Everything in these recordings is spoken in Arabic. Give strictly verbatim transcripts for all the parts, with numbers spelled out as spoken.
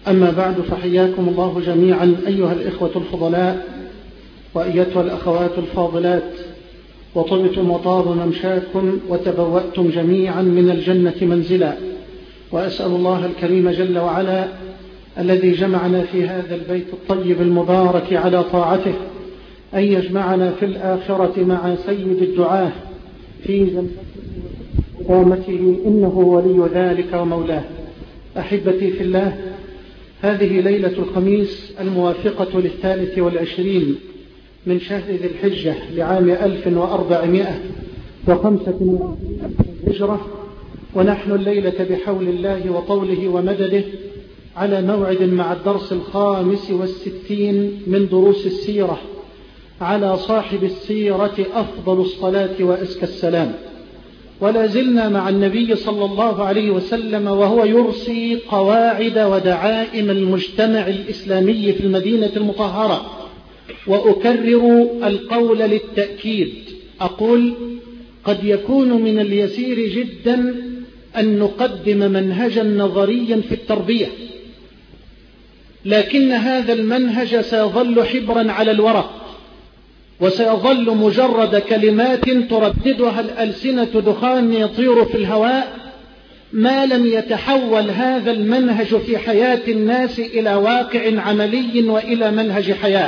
أما بعد، فحياكم الله جميعا أيها الإخوة الفضلاء وأيتها الأخوات الفاضلات، وطبتم وطاب ممشاكم وتبوأتم جميعا من الجنة منزلا. وأسأل الله الكريم جل وعلا الذي جمعنا في هذا البيت الطيب المبارك على طاعته أن يجمعنا في الآخرة مع سيد الدعاة في جنته وقامته، إنه ولي ذلك ومولاه. أحبتي في الله، هذه ليلة الخميس الموافقة للثالث والعشرين من شهر ذي الحجة لعام ألف وأربعمائة وخمسة وعشرين هجرة، ونحن الليلة بحول الله وطوله ومدده على موعد مع الدرس الخامس والستين من دروس السيرة، على صاحب السيرة أفضل الصلاة وأزكى السلام. ولا زلنا مع النبي صلى الله عليه وسلم وهو يرسي قواعد ودعائم المجتمع الإسلامي في المدينة المطهرة. وأكرر القول للتأكيد، أقول قد يكون من اليسير جدا أن نقدم منهجا نظريا في التربية، لكن هذا المنهج سيظل حبرا على الورق، وسيظل مجرد كلمات ترددها الألسنة دخان يطير في الهواء، ما لم يتحول هذا المنهج في حياة الناس إلى واقع عملي وإلى منهج حياة.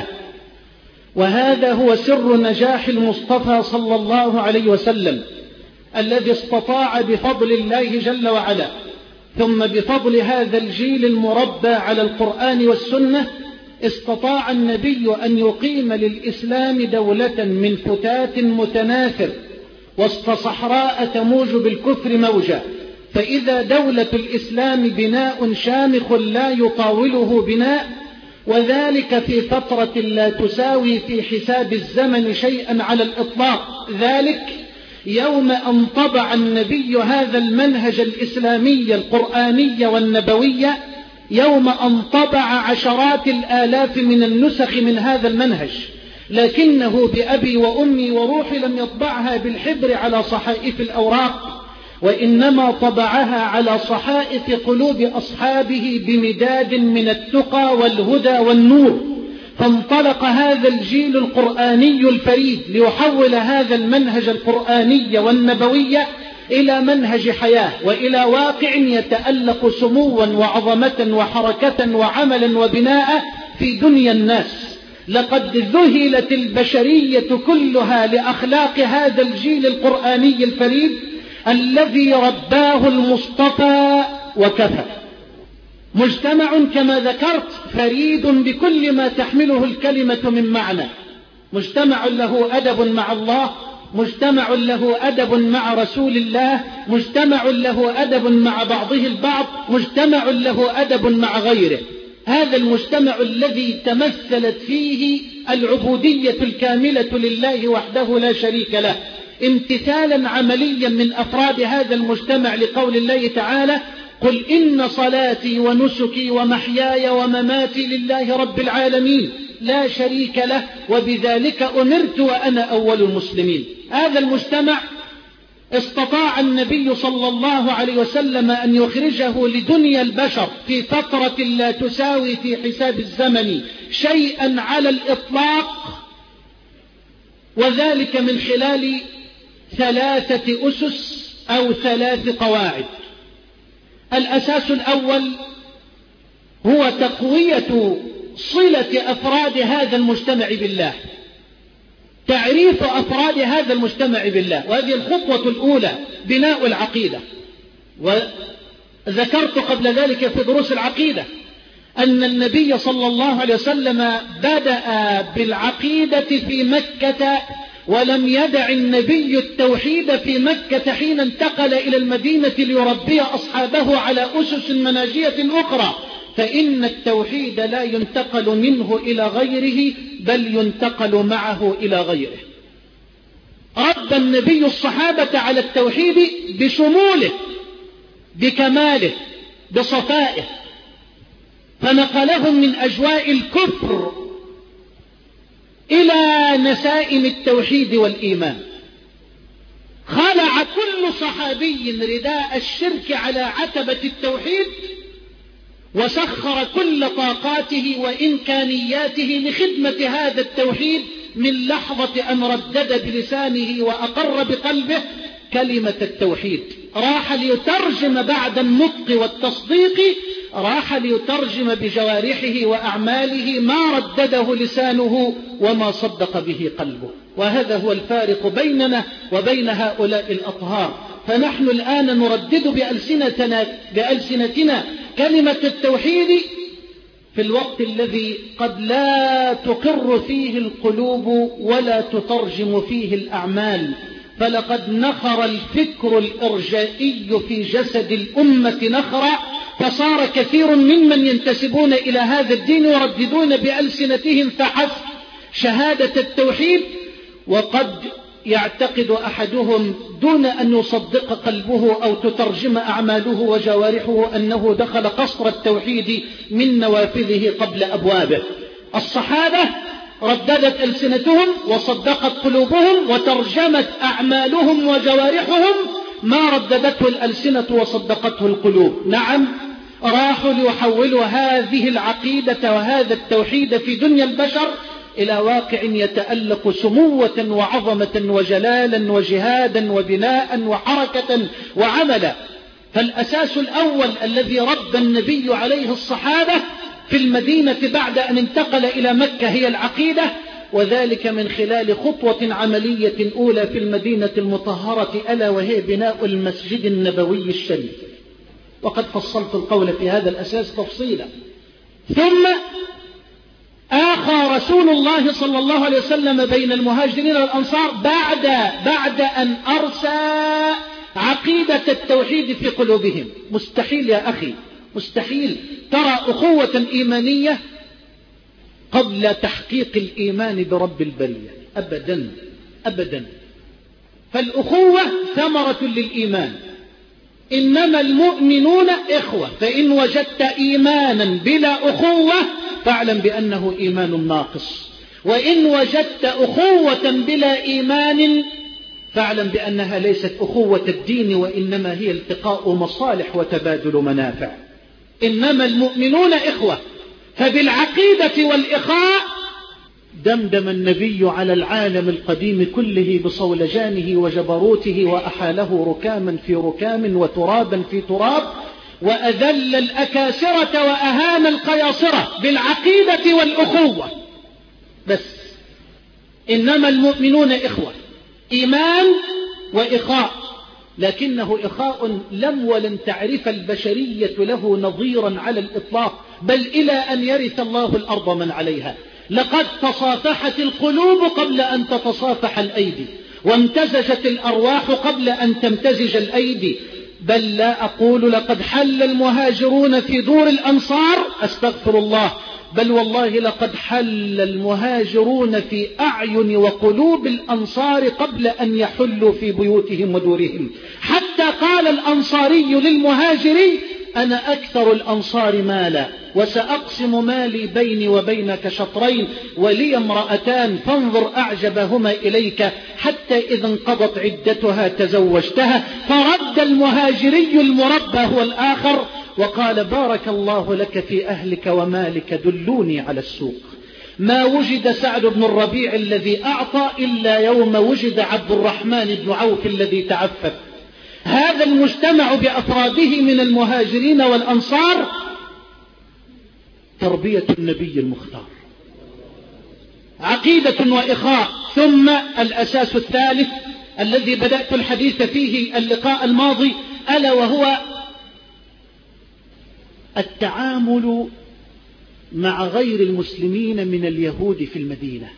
وهذا هو سر نجاح المصطفى صلى الله عليه وسلم، الذي استطاع بفضل الله جل وعلا ثم بفضل هذا الجيل المربى على القرآن والسنة، استطاع النبي أن يقيم للإسلام دولة من فتات متناثر وسط صحراء تموج بالكفر موجة. فإذا دولة الإسلام بناء شامخ لا يطاوله بناء، وذلك في فترة لا تساوي في حساب الزمن شيئا على الإطلاق، ذلك يوم أن طبع النبي هذا المنهج الإسلامي القرآني والنبوي، يوم أن طبع عشرات الآلاف من النسخ من هذا المنهج، لكنه بأبي وأمي وروحي لم يطبعها بالحبر على صحائف الأوراق، وإنما طبعها على صحائف قلوب أصحابه بمداد من التقى والهدى والنور. فانطلق هذا الجيل القرآني الفريد ليحول هذا المنهج القرآني والنبوي إلى منهج حياة وإلى واقع يتألق سموا وعظمة وحركة وعملا وبناء في دنيا الناس. لقد ذهلت البشرية كلها لأخلاق هذا الجيل القرآني الفريد الذي رباه المصطفى وكفى. مجتمع كما ذكرت فريد بكل ما تحمله الكلمة من معنى، مجتمع له أدب مع الله، مجتمع له أدب مع رسول الله، مجتمع له أدب مع بعضه البعض، مجتمع له أدب مع غيره. هذا المجتمع الذي تمثلت فيه العبودية الكاملة لله وحده لا شريك له، امتثالا عمليا من أفراد هذا المجتمع لقول الله تعالى: قل إن صلاتي ونسكي ومحياي ومماتي لله رب العالمين لا شريك له وبذلك أمرت وأنا أول المسلمين. هذا المجتمع استطاع النبي صلى الله عليه وسلم أن يخرجه لدنيا البشر في فترة لا تساوي في حساب الزمن شيئا على الإطلاق، وذلك من خلال ثلاثة أسس أو ثلاث قواعد. الأساس الأول هو تقوية صلة أفراد هذا المجتمع بالله، تعريف أفراد هذا المجتمع بالله، وهذه الخطوة الأولى بناء العقيدة. وذكرت قبل ذلك في دروس العقيدة أن النبي صلى الله عليه وسلم بدأ بالعقيدة في مكة، ولم يدع النبي التوحيد في مكة حين انتقل إلى المدينة ليربي أصحابه على أسس مناجية أخرى، فإن التوحيد لا ينتقل منه إلى غيره بل ينتقل معه إلى غيره. رد النبي الصحابة على التوحيد بشموله بكماله بصفائه، فنقلهم من أجواء الكفر إلى نسائم التوحيد والإيمان. خلع كل صحابي رداء الشرك على عتبة التوحيد وسخر كل طاقاته وإمكانياته لخدمة هذا التوحيد من لحظة أن ردد بلسانه وأقر بقلبه كلمة التوحيد. راح ليترجم بعد النطق والتصديق، راح ليترجم بجوارحه وأعماله ما ردده لسانه وما صدق به قلبه. وهذا هو الفارق بيننا وبين هؤلاء الأطهار. فنحن الآن نردد بألسنتنا, بألسنتنا كلمة التوحيد في الوقت الذي قد لا تقر فيه القلوب ولا تترجم فيه الأعمال. فلقد نخر الفكر الإرجائي في جسد الأمة نخرا، فصار كثير ممن ينتسبون إلى هذا الدين يرددون بألسنتهم فحسب شهادة التوحيد، وقد يعتقد أحدهم دون أن يصدق قلبه أو تترجم أعماله وجوارحه أنه دخل قصر التوحيد من نوافذه قبل أبوابه. الصحابة رددت ألسنتهم وصدقت قلوبهم وترجمت أعمالهم وجوارحهم ما رددته الألسنة وصدقته القلوب. نعم، راحوا ليحولوا هذه العقيدة وهذا التوحيد في دنيا البشر إلى واقع يتألق سموة وعظمة وجلالا وجهادا وبناء وحركة وعملا. فالأساس الأول الذي ربى النبي عليه الصحابة في المدينة بعد أن انتقل إلى مكة هي العقيدة، وذلك من خلال خطوة عملية أولى في المدينة المطهرة، ألا وهي بناء المسجد النبوي الشريف. وقد فصلت القول في هذا الأساس تفصيلا. ثم آخى رسول الله صلى الله عليه وسلم بين المهاجرين والأنصار بعد, بعد أن أرسى عقيدة التوحيد في قلوبهم. مستحيل يا أخي، مستحيل ترى أخوة إيمانية قبل تحقيق الإيمان برب البرية، أبدا أبدا. فالأخوة ثمرة للإيمان. إنما المؤمنون إخوة، فإن وجدت إيمانا بلا أخوة فاعلم بأنه إيمان ناقص، وإن وجدت أخوة بلا إيمان فاعلم بأنها ليست أخوة الدين، وإنما هي التقاء مصالح وتبادل منافع. إنما المؤمنون إخوة. فبالعقيدة والإخاء دمدم النبي على العالم القديم كله بصولجانه وجبروته، وأحاله ركاما في ركام وترابا في تراب، وأذل الأكاسرة وأهان القياصرة بالعقيدة والأخوة بس. إنما المؤمنون إخوة، إيمان وإخاء، لكنه إخاء لم ولن تعرف البشرية له نظيرا على الإطلاق، بل إلى أن يرث الله الأرض من عليها. لقد تصافحت القلوب قبل أن تتصافح الأيدي، وامتزجت الأرواح قبل أن تمتزج الأيدي. بل لا أقول لقد حل المهاجرون في دور الأنصار، أستغفر الله، بل والله لقد حل المهاجرون في أعين وقلوب الأنصار قبل أن يحلوا في بيوتهم ودورهم. حتى قال الأنصاري للمهاجري: أنا أكثر الأنصار مالا وسأقسم مالي بيني وبينك شطرين، ولي امرأتان فانظر أعجبهما إليك، حتى إذا انقضت عدتها تزوجتها. فرد المهاجري المربى هو الآخر وقال: بارك الله لك في أهلك ومالك، دلوني على السوق. ما وجد سعد بن الربيع الذي أعطى إلا يوم وجد عبد الرحمن بن عوف الذي تعفف. هذا المجتمع بأفراده من المهاجرين والأنصار تربية النبي المختار، عقيدة وإخاء. ثم الأساس الثالث الذي بدأت الحديث فيه اللقاء الماضي، ألا وهو التعامل مع غير المسلمين من اليهود في المدينة.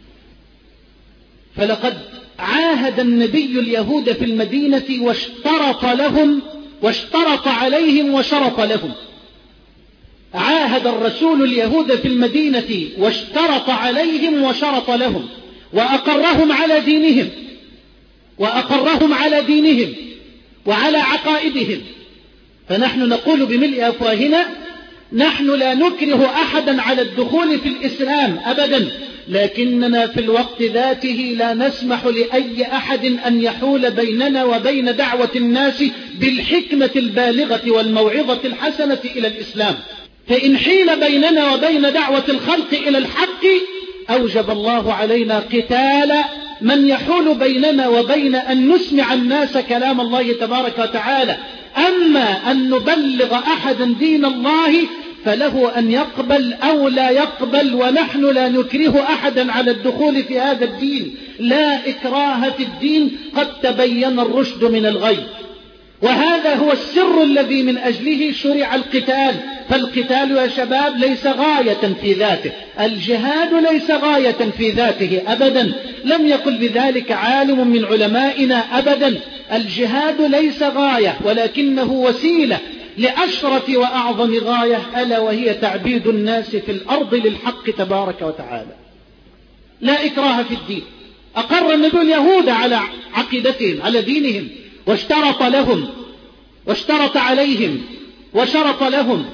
فلقد عاهد النبي اليهود في المدينة واشترط لهم واشترط عليهم وشرط لهم. عاهد الرسول اليهود في المدينة واشترط عليهم وشرط لهم، وأقرهم على دينهم وأقرهم على دينهم وعلى عقائدهم. فنحن نقول بملء أفواهنا: نحن لا نكره أحدا على الدخول في الإسلام أبدا، لكننا في الوقت ذاته لا نسمح لأي أحد أن يحول بيننا وبين دعوة الناس بالحكمة البالغة والموعظة الحسنة إلى الإسلام. فإن حيل بيننا وبين دعوة الخلق إلى الحق أوجب الله علينا قتال من يحول بيننا وبين أن نسمع الناس كلام الله تبارك وتعالى. أما أن نبلغ أحدا دين الله فله أن يقبل أو لا يقبل، ونحن لا نكره أحدا على الدخول في هذا الدين. لا إكراه في الدين، قد تبين الرشد من الغي، وهذا هو السر الذي من أجله شرع القتال. فالقتال يا شباب ليس غاية في ذاته، الجهاد ليس غاية في ذاته أبدا، لم يقل بذلك عالم من علمائنا أبدا. الجهاد ليس غاية، ولكنه وسيلة لأشرف وأعظم غاية، ألا وهي تعبيد الناس في الأرض للحق تبارك وتعالى. لا إكراه في الدين. أقر النبي اليهود على عقيدتهم، على دينهم، واشترط لهم واشترط عليهم وشرط لهم،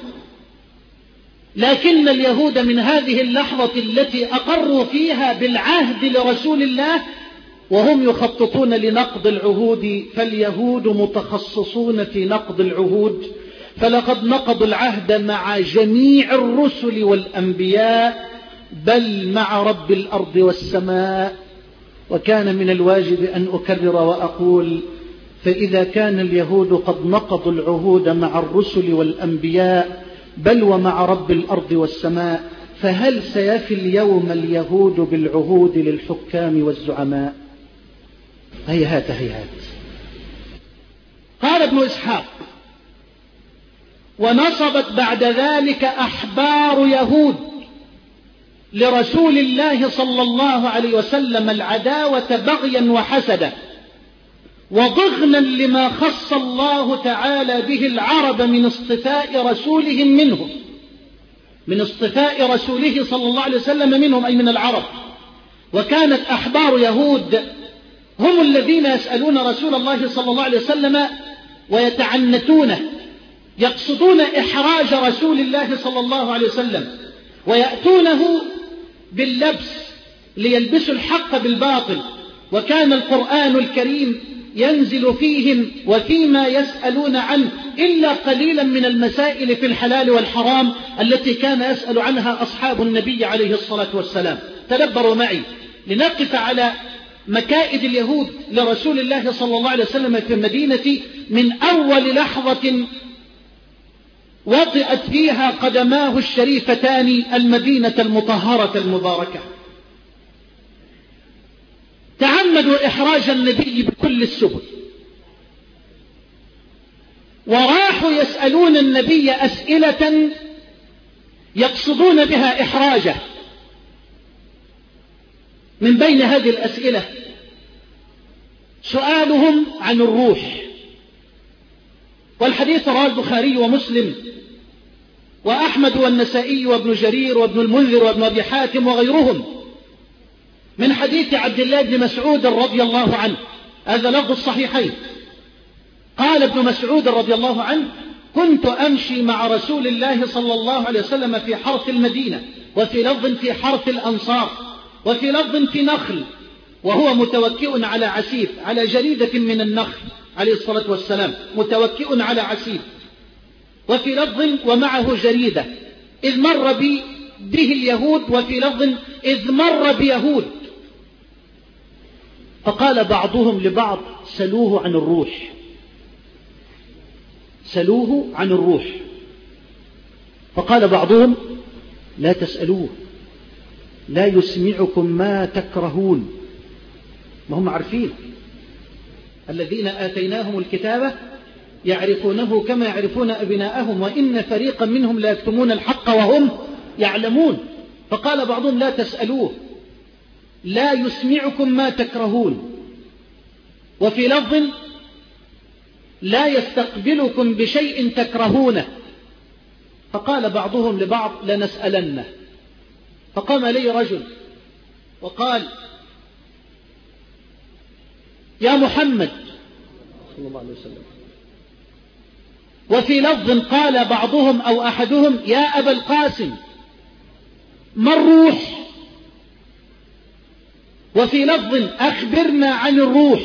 لكن اليهود من هذه اللحظة التي أقروا فيها بالعهد لرسول الله وهم يخططون لنقض العهود، فاليهود متخصصون في نقض العهود، فلقد نقضوا العهد مع جميع الرسل والأنبياء، بل مع رب الأرض والسماء. وكان من الواجب أن أكرر وأقول: فإذا كان اليهود قد نقضوا العهود مع الرسل والأنبياء بل ومع رب الأرض والسماء، فهل سيفي اليوم اليهود بالعهود للحكام والزعماء؟ هيهات هيهات. قال ابن إسحاق: ونصبت بعد ذلك أحبار يهود لرسول الله صلى الله عليه وسلم العداوة بغيا وحسدا، وضغنا لما خص الله تعالى به العرب من اصطفاء رسولهم منهم، من اصطفاء رسوله صلى الله عليه وسلم منهم، أي من العرب. وكانت أحبار يهود هم الذين يسألون رسول الله صلى الله عليه وسلم ويتعنتونه، يقصدون إحراج رسول الله صلى الله عليه وسلم، ويأتونه باللبس ليلبسوا الحق بالباطل. وكان القرآن الكريم ينزل فيهم وفيما يسألون عنه إلا قليلا من المسائل في الحلال والحرام التي كان يسأل عنها أصحاب النبي عليه الصلاة والسلام. تدبروا معي لنقف على مكائد اليهود لرسول الله صلى الله عليه وسلم في المدينة من أول لحظة وطئت فيها قدماه الشريفتان المدينة المطهرة المباركة. تعمدوا إحراج النبي بكل السبل، وراحوا يسألون النبي أسئلة يقصدون بها إحراجه. من بين هذه الأسئلة سؤالهم عن الروح، والحديث رواه البخاري ومسلم وأحمد والنسائي وابن جرير وابن المنذر وابن أبي حاتم وغيرهم من حديث عبد الله بن مسعود رضي الله عنه، هذا لفظ الصحيحين. قال ابن مسعود رضي الله عنه: كنت أمشي مع رسول الله صلى الله عليه وسلم في حرث المدينة، وفي لفظ في حرث الأنصار، وفي لفظ في نخل، وهو متوكئ على عسيف، على جريدة من النخل عليه الصلاة والسلام، متوكئ على عسيف. وفي لفظ ومعه جريدة، إذ مر بي به اليهود، وفي لفظ إذ مر بيهود. فقال بعضهم لبعض: سلوه عن الروح، سلوه عن الروح. فقال بعضهم: لا تسألوه، لا يسمعكم ما تكرهون. ما هم عارفين، الذين آتيناهم الكتاب يعرفونه كما يعرفون أبناءهم، وإن فريقا منهم لا يكتمون الحق وهم يعلمون. فقال بعضهم: لا تسألوه، لا يسمعكم ما تكرهون. وفي لفظ: لا يستقبلكم بشيء تكرهونه. فقال بعضهم لبعض: لنسألنه. فقام لي رجل وقال: يا محمد صلى الله عليه وسلم. وفي لفظ قال بعضهم أو أحدهم: يا أبا القاسم، ما الروح؟ وفي لفظ: أخبرنا عن الروح.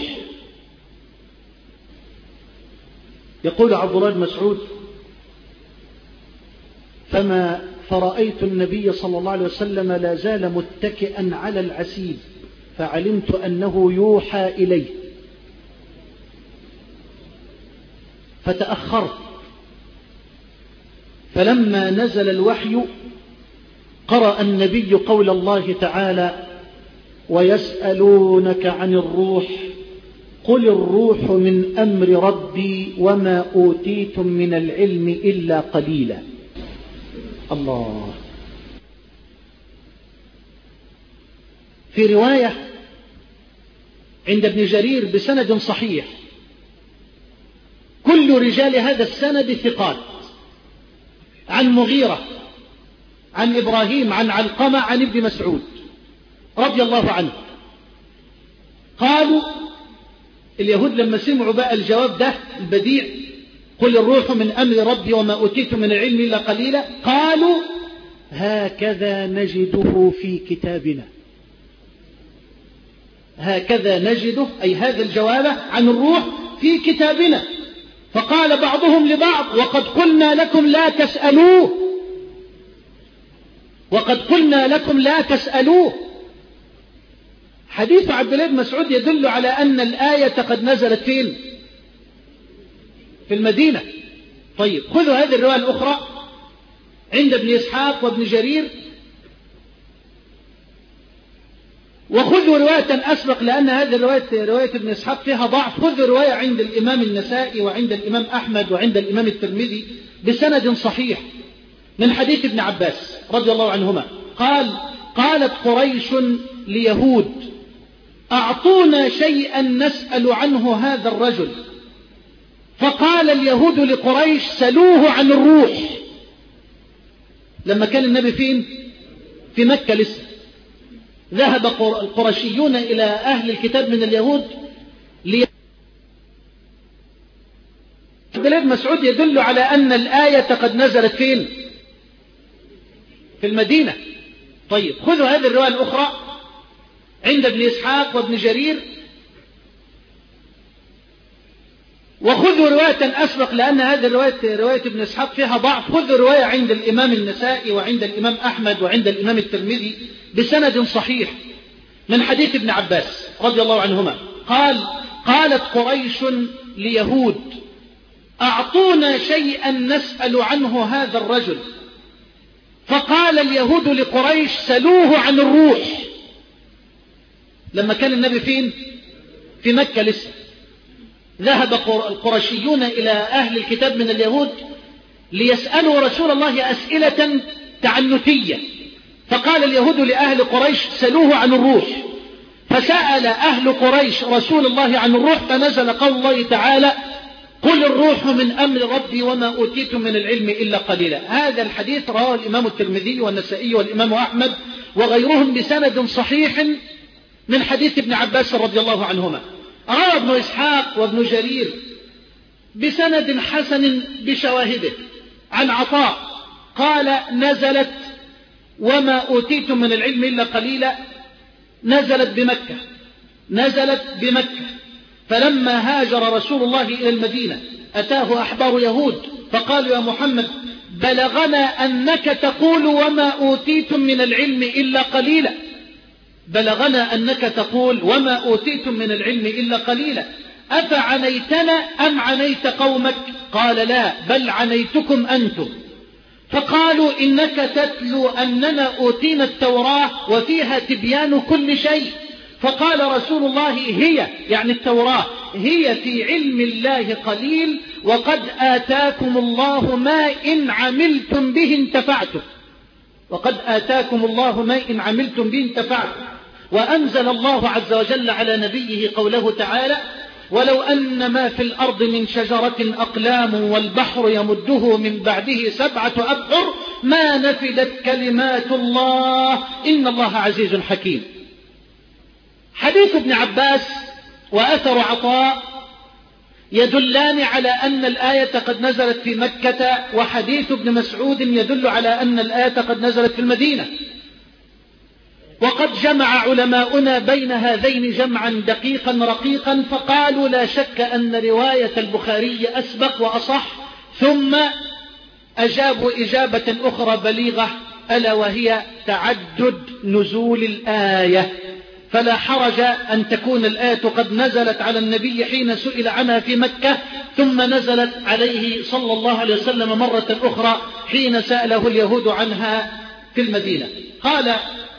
يقول عبد الله بن مسعود: فما فرأيت النبي صلى الله عليه وسلم لا زال متكئا على العسيب، فعلمت أنه يوحى إليه، فتأخرت. فلما نزل الوحي قرأ النبي قول الله تعالى: ويسألونك عن الروح قل الروح من أمر ربي وما أوتيتم من العلم إلا قليلا. الله. في رواية عند ابن جرير بسند صحيح، كل رجال هذا السند ثقات، عن مغيرة، عن إبراهيم، عن علقمة، عن ابن مسعود رضي الله عنه. قالوا اليهود لما سمعوا بقى الجواب ده البديع: قل الروح من أمر ربي وما أوتيتم من العلم إلا قليلا، قالوا هكذا نجده في كتابنا. هكذا نجده، أي هذا الجواب عن الروح في كتابنا. فقال بعضهم لبعض: وقد قلنا لكم لا تسألوه، وقد قلنا لكم لا تسألوه. حديث عبد الله بن مسعود يدل على أن الآية قد نزلت فين؟ في المدينة. طيب خذوا هذه الرواية الأخرى عند ابن إسحاق وابن جرير، وخذوا رواية أسبق لأن هذه الرواية رواية ابن إسحاق فيها ضعف. خذوا رواية عند الإمام النسائي وعند الإمام أحمد وعند الإمام الترمذي بسند صحيح من حديث ابن عباس رضي الله عنهما قال: قالت قريش ليهود: أعطونا شيئا نسأل عنه هذا الرجل. فقال اليهود لقريش: سلوه عن الروح. لما كان النبي فين؟ في مكة لسه. ذهب القرشيون إلى أهل الكتاب من اليهود لي... عبد الله بن مسعود يدل على أن الآية قد نزلت فين؟ في المدينة. طيب خذوا هذه الرواية الأخرى عند ابن إسحاق وابن جرير، وخذوا رواية أسبق لأن هذه الرواية رواية ابن إسحاق فيها ضعف. خذوا رواية عند الإمام النسائي وعند الإمام أحمد وعند الإمام الترمذي بسند صحيح من حديث ابن عباس رضي الله عنهما قال: قالت قريش ليهود: أعطونا شيئا نسأل عنه هذا الرجل. فقال اليهود لقريش: سلوه عن الروح. لما كان النبي فين؟ في مكة لسه. ذهب القرشيون إلى أهل الكتاب من اليهود ليسألوا رسول الله أسئلة تعنتية، فقال اليهود لأهل قريش: سلوه عن الروح. فسأل أهل قريش رسول الله عن الروح، فنزل قول الله تعالى: قل الروح من أمر ربي وما أوتيتم من العلم إلا قليلا. هذا الحديث رواه الإمام الترمذي والنسائي والإمام أحمد وغيرهم بسند صحيح من حديث ابن عباس رضي الله عنهما. روى ابن إسحاق وابن جرير بسند حسن بشواهده عن عطاء قال: نزلت وما أوتيتم من العلم إلا قليلا، نزلت بمكة نزلت بمكة فلما هاجر رسول الله إلى المدينة أتاه أحبار يهود فقالوا: يا محمد، بلغنا أنك تقول وما أوتيتم من العلم إلا قليلا بلغنا أنك تقول وما أوتيتم من العلم إلا قليلا أفعنيتنا أم عنيت قومك؟ قال: لا، بل عنيتكم أنتم. فقالوا: إنك تتلو أننا أوتينا التوراة وفيها تبيان كل شيء. فقال رسول الله: هي يعني التوراة هي في علم الله قليل، وقد آتاكم الله ما إن عملتم به انتفعتم وقد آتاكم الله ما إن عملتم به انتفعتم. وأنزل الله عز وجل على نبيه قوله تعالى: ولو أن ما في الأرض من شجرة أقلام والبحر يمده من بعده سبعة أبحر ما نفدت كلمات الله إن الله عزيز حكيم. حديث ابن عباس وأثر عطاء يدلان على أن الآية قد نزلت في مكة، وحديث ابن مسعود يدل على أن الآية قد نزلت في المدينة. وقد جمع علماؤنا بين هذين جمعا دقيقا رقيقا، فقالوا: لا شك أن رواية البخاري أسبق وأصح، ثم أجابوا إجابة أخرى بليغة، ألا وهي تعدد نزول الآية، فلا حرج أن تكون الآية قد نزلت على النبي حين سئل عنها في مكة، ثم نزلت عليه صلى الله عليه وسلم مرة أخرى حين سأله اليهود عنها في المدينة. قال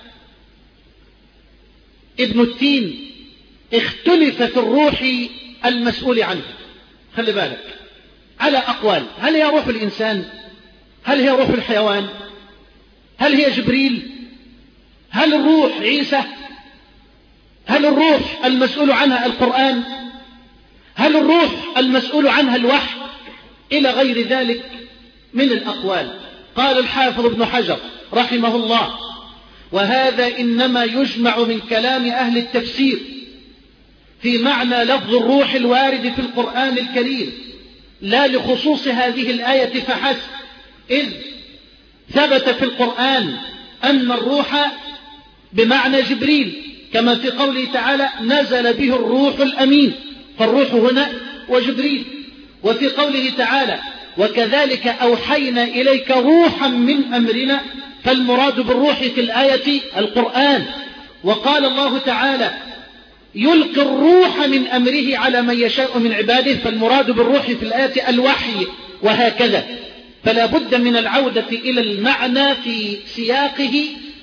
ابن التين: اختلف في الروح المسؤول عنه. خلي بالك، على أقوال: هل هي روح الإنسان؟ هل هي روح الحيوان؟ هل هي جبريل؟ هل الروح عيسى؟ هل الروح المسؤول عنها القرآن؟ هل الروح المسؤول عنها الوحي؟ إلى غير ذلك من الأقوال. قال الحافظ ابن حجر رحمه الله: وهذا إنما يجمع من كلام أهل التفسير في معنى لفظ الروح الوارد في القرآن الكريم، لا لخصوص هذه الآية فحسب، إذ ثبت في القرآن أن الروح بمعنى جبريل، كما في قوله تعالى: نزل به الروح الأمين، فالروح هنا وجبريل. وفي قوله تعالى: وكذلك أوحينا إليك روحا من أمرنا، فالمراد بالروح في الآية القرآن. وقال الله تعالى: يلقي الروح من أمره على من يشاء من عباده، فالمراد بالروح في الآية الوحي، وهكذا. فلا بد من العودة إلى المعنى في سياقه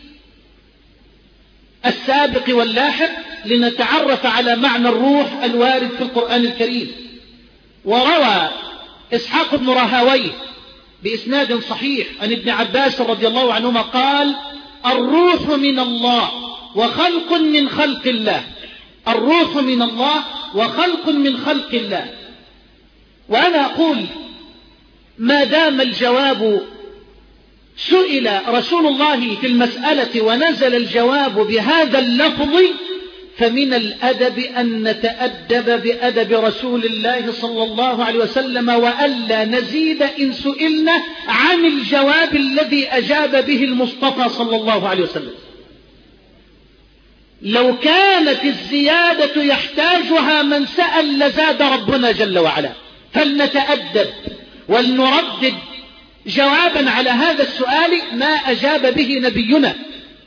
السابق واللاحق لنتعرف على معنى الروح الوارد في القرآن الكريم. وروى إسحاق بن راهويه بإسناد صحيح عن ابن عباس رضي الله عنهما قال: الروح من الله وخلق من خلق الله. الروح من الله وخلق من خلق الله. وأنا أقول: ما دام الجواب سئل رسول الله في المسألة ونزل الجواب بهذا اللفظ، فمن الأدب أن نتأدب بأدب رسول الله صلى الله عليه وسلم، وألا نزيد إن سئلنا عن الجواب الذي أجاب به المصطفى صلى الله عليه وسلم. لو كانت الزيادة يحتاجها من سأل لزاد ربنا جل وعلا، فلنتأدب ولنردد جوابا على هذا السؤال ما أجاب به نبينا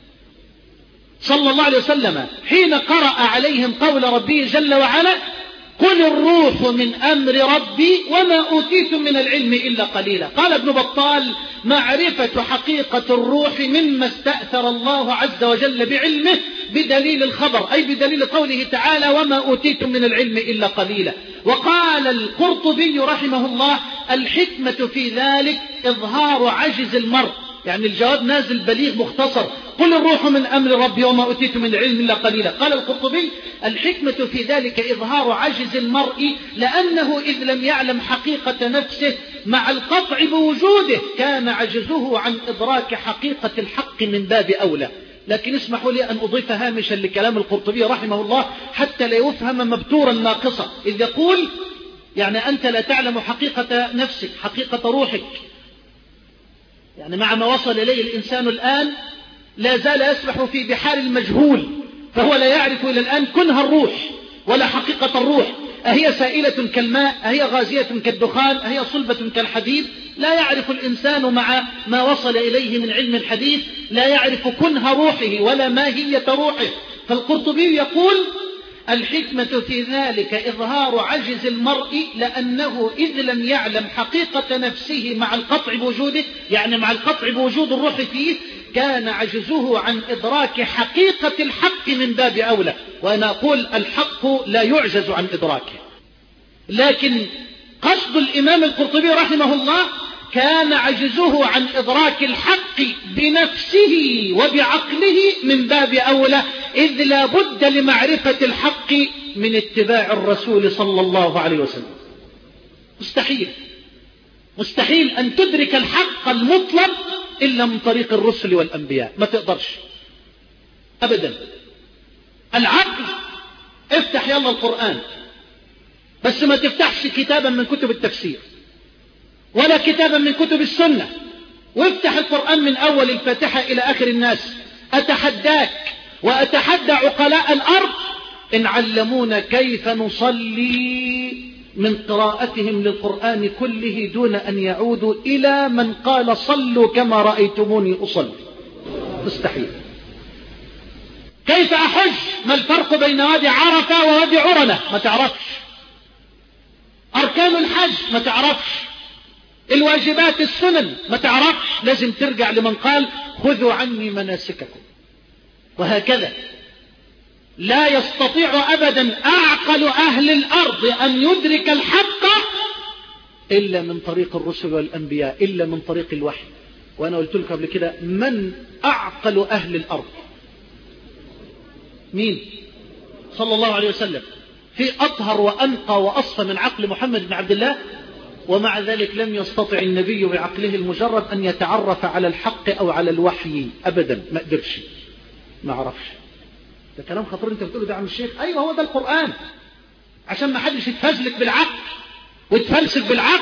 صلى الله عليه وسلم حين قرأ عليهم قول ربه جل وعلا: قل الروح من أمر ربي وما أوتيتم من العلم إلا قليلا. قال ابن بطال: معرفة حقيقة الروح مما استأثر الله عز وجل بعلمه بدليل الخبر، أي بدليل قوله تعالى: وما أوتيتم من العلم إلا قليلا. وقال القرطبي رحمه الله: الحكمة في ذلك إظهار عجز المرء، يعني الجواب نازل بليغ مختصر: قل الروح من أمر ربي وما أوتيتم من العلم إلا قليلا. قال القرطبي: الحكمة في ذلك إظهار عجز المرء، لأنه إذ لم يعلم حقيقة نفسه مع القطع بوجوده كان عجزه عن إدراك حقيقة الحق من باب أولى. لكن اسمحوا لي أن أضيف هامشا لكلام القرطبي رحمه الله حتى لا يفهم مبتورا ناقصا، إذ يقول: يعني أنت لا تعلم حقيقة نفسك، حقيقة روحك، يعني مع ما وصل إليه الإنسان الآن لا زال يسبح في بحار المجهول، فهو لا يعرف إلى الآن كنه الروح ولا حقيقة الروح، أهي سائلة كالماء، أهي غازية كالدخان، أهي صلبة كالحديد. لا يعرف الإنسان مع ما وصل إليه من علم الحديث، لا يعرف كنه روحه ولا ماهية روحه. فالقرطبي يقول: الحكمة في ذلك إظهار عجز المرء، لأنه إذ لم يعلم حقيقة نفسه مع القطع بوجوده، يعني مع القطع بوجود الروح فيه، كان عجزه عن إدراك حقيقة الحق من باب أولى. وأنا أقول: الحق لا يعجز عن إدراكه، لكن قصد الإمام القرطبي رحمه الله كان عجزه عن إدراك الحق بنفسه وبعقله من باب أولى، إذ لا بد لمعرفة الحق من اتباع الرسول صلى الله عليه وسلم. مستحيل مستحيل أن تدرك الحق المطلق إلا من طريق الرسل والأنبياء، ما تقدرش أبدا. العقل افتح يلا القرآن، بس ما تفتحش كتابا من كتب التفسير ولا كتابا من كتب السنة، وافتح القرآن من أول الفاتحة إلى آخر الناس. أتحداك وأتحدى عقلاء الأرض إن علمونا كيف نصلي من قراءتهم للقرآن كله دون أن يعودوا إلى من قال صلوا كما رأيتموني أصلي. مستحيل. كيف أحج؟ ما الفرق بين وادي عرفة ووادي عرنة؟ ما تعرفش. أركان الحج ما تعرفش. الواجبات السنن ما تعرفش. لازم ترجع لمن قال خذوا عني مناسككم. وهكذا لا يستطيع أبدا أعقل أهل الأرض أن يدرك الحق إلا من طريق الرسل والأنبياء، إلا من طريق الوحي. وأنا قلت لكم قبل كده من أعقل أهل الأرض؟ مين؟ صلى الله عليه وسلم. في أطهر وأنقى وأصفى من عقل محمد بن عبد الله، ومع ذلك لم يستطع النبي بعقله المجرد أن يتعرف على الحق أو على الوحي أبدا. ما قدرش، ما عرفش. ده كلام خطير انت بتقوله ده عم الشيخ. ايوه هو ده القرآن، عشان ما حدش يتفزلك بالعقل ويتفلسف بالعقل.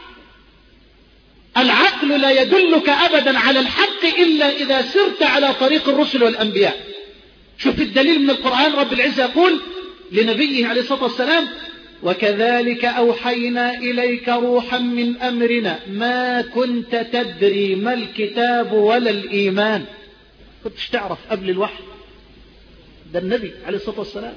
العقل لا يدلك ابدا على الحق الا اذا سرت على طريق الرسل والانبياء. شوف الدليل من القرآن. رب العزة يقول لنبيه عليه الصلاة والسلام وكذلك أوحينا إليك روحا من أمرنا ما كنت تدري ما الكتاب ولا الإيمان. كنتش تعرف قبل الوحي. ده النبي عليه الصلاة والسلام.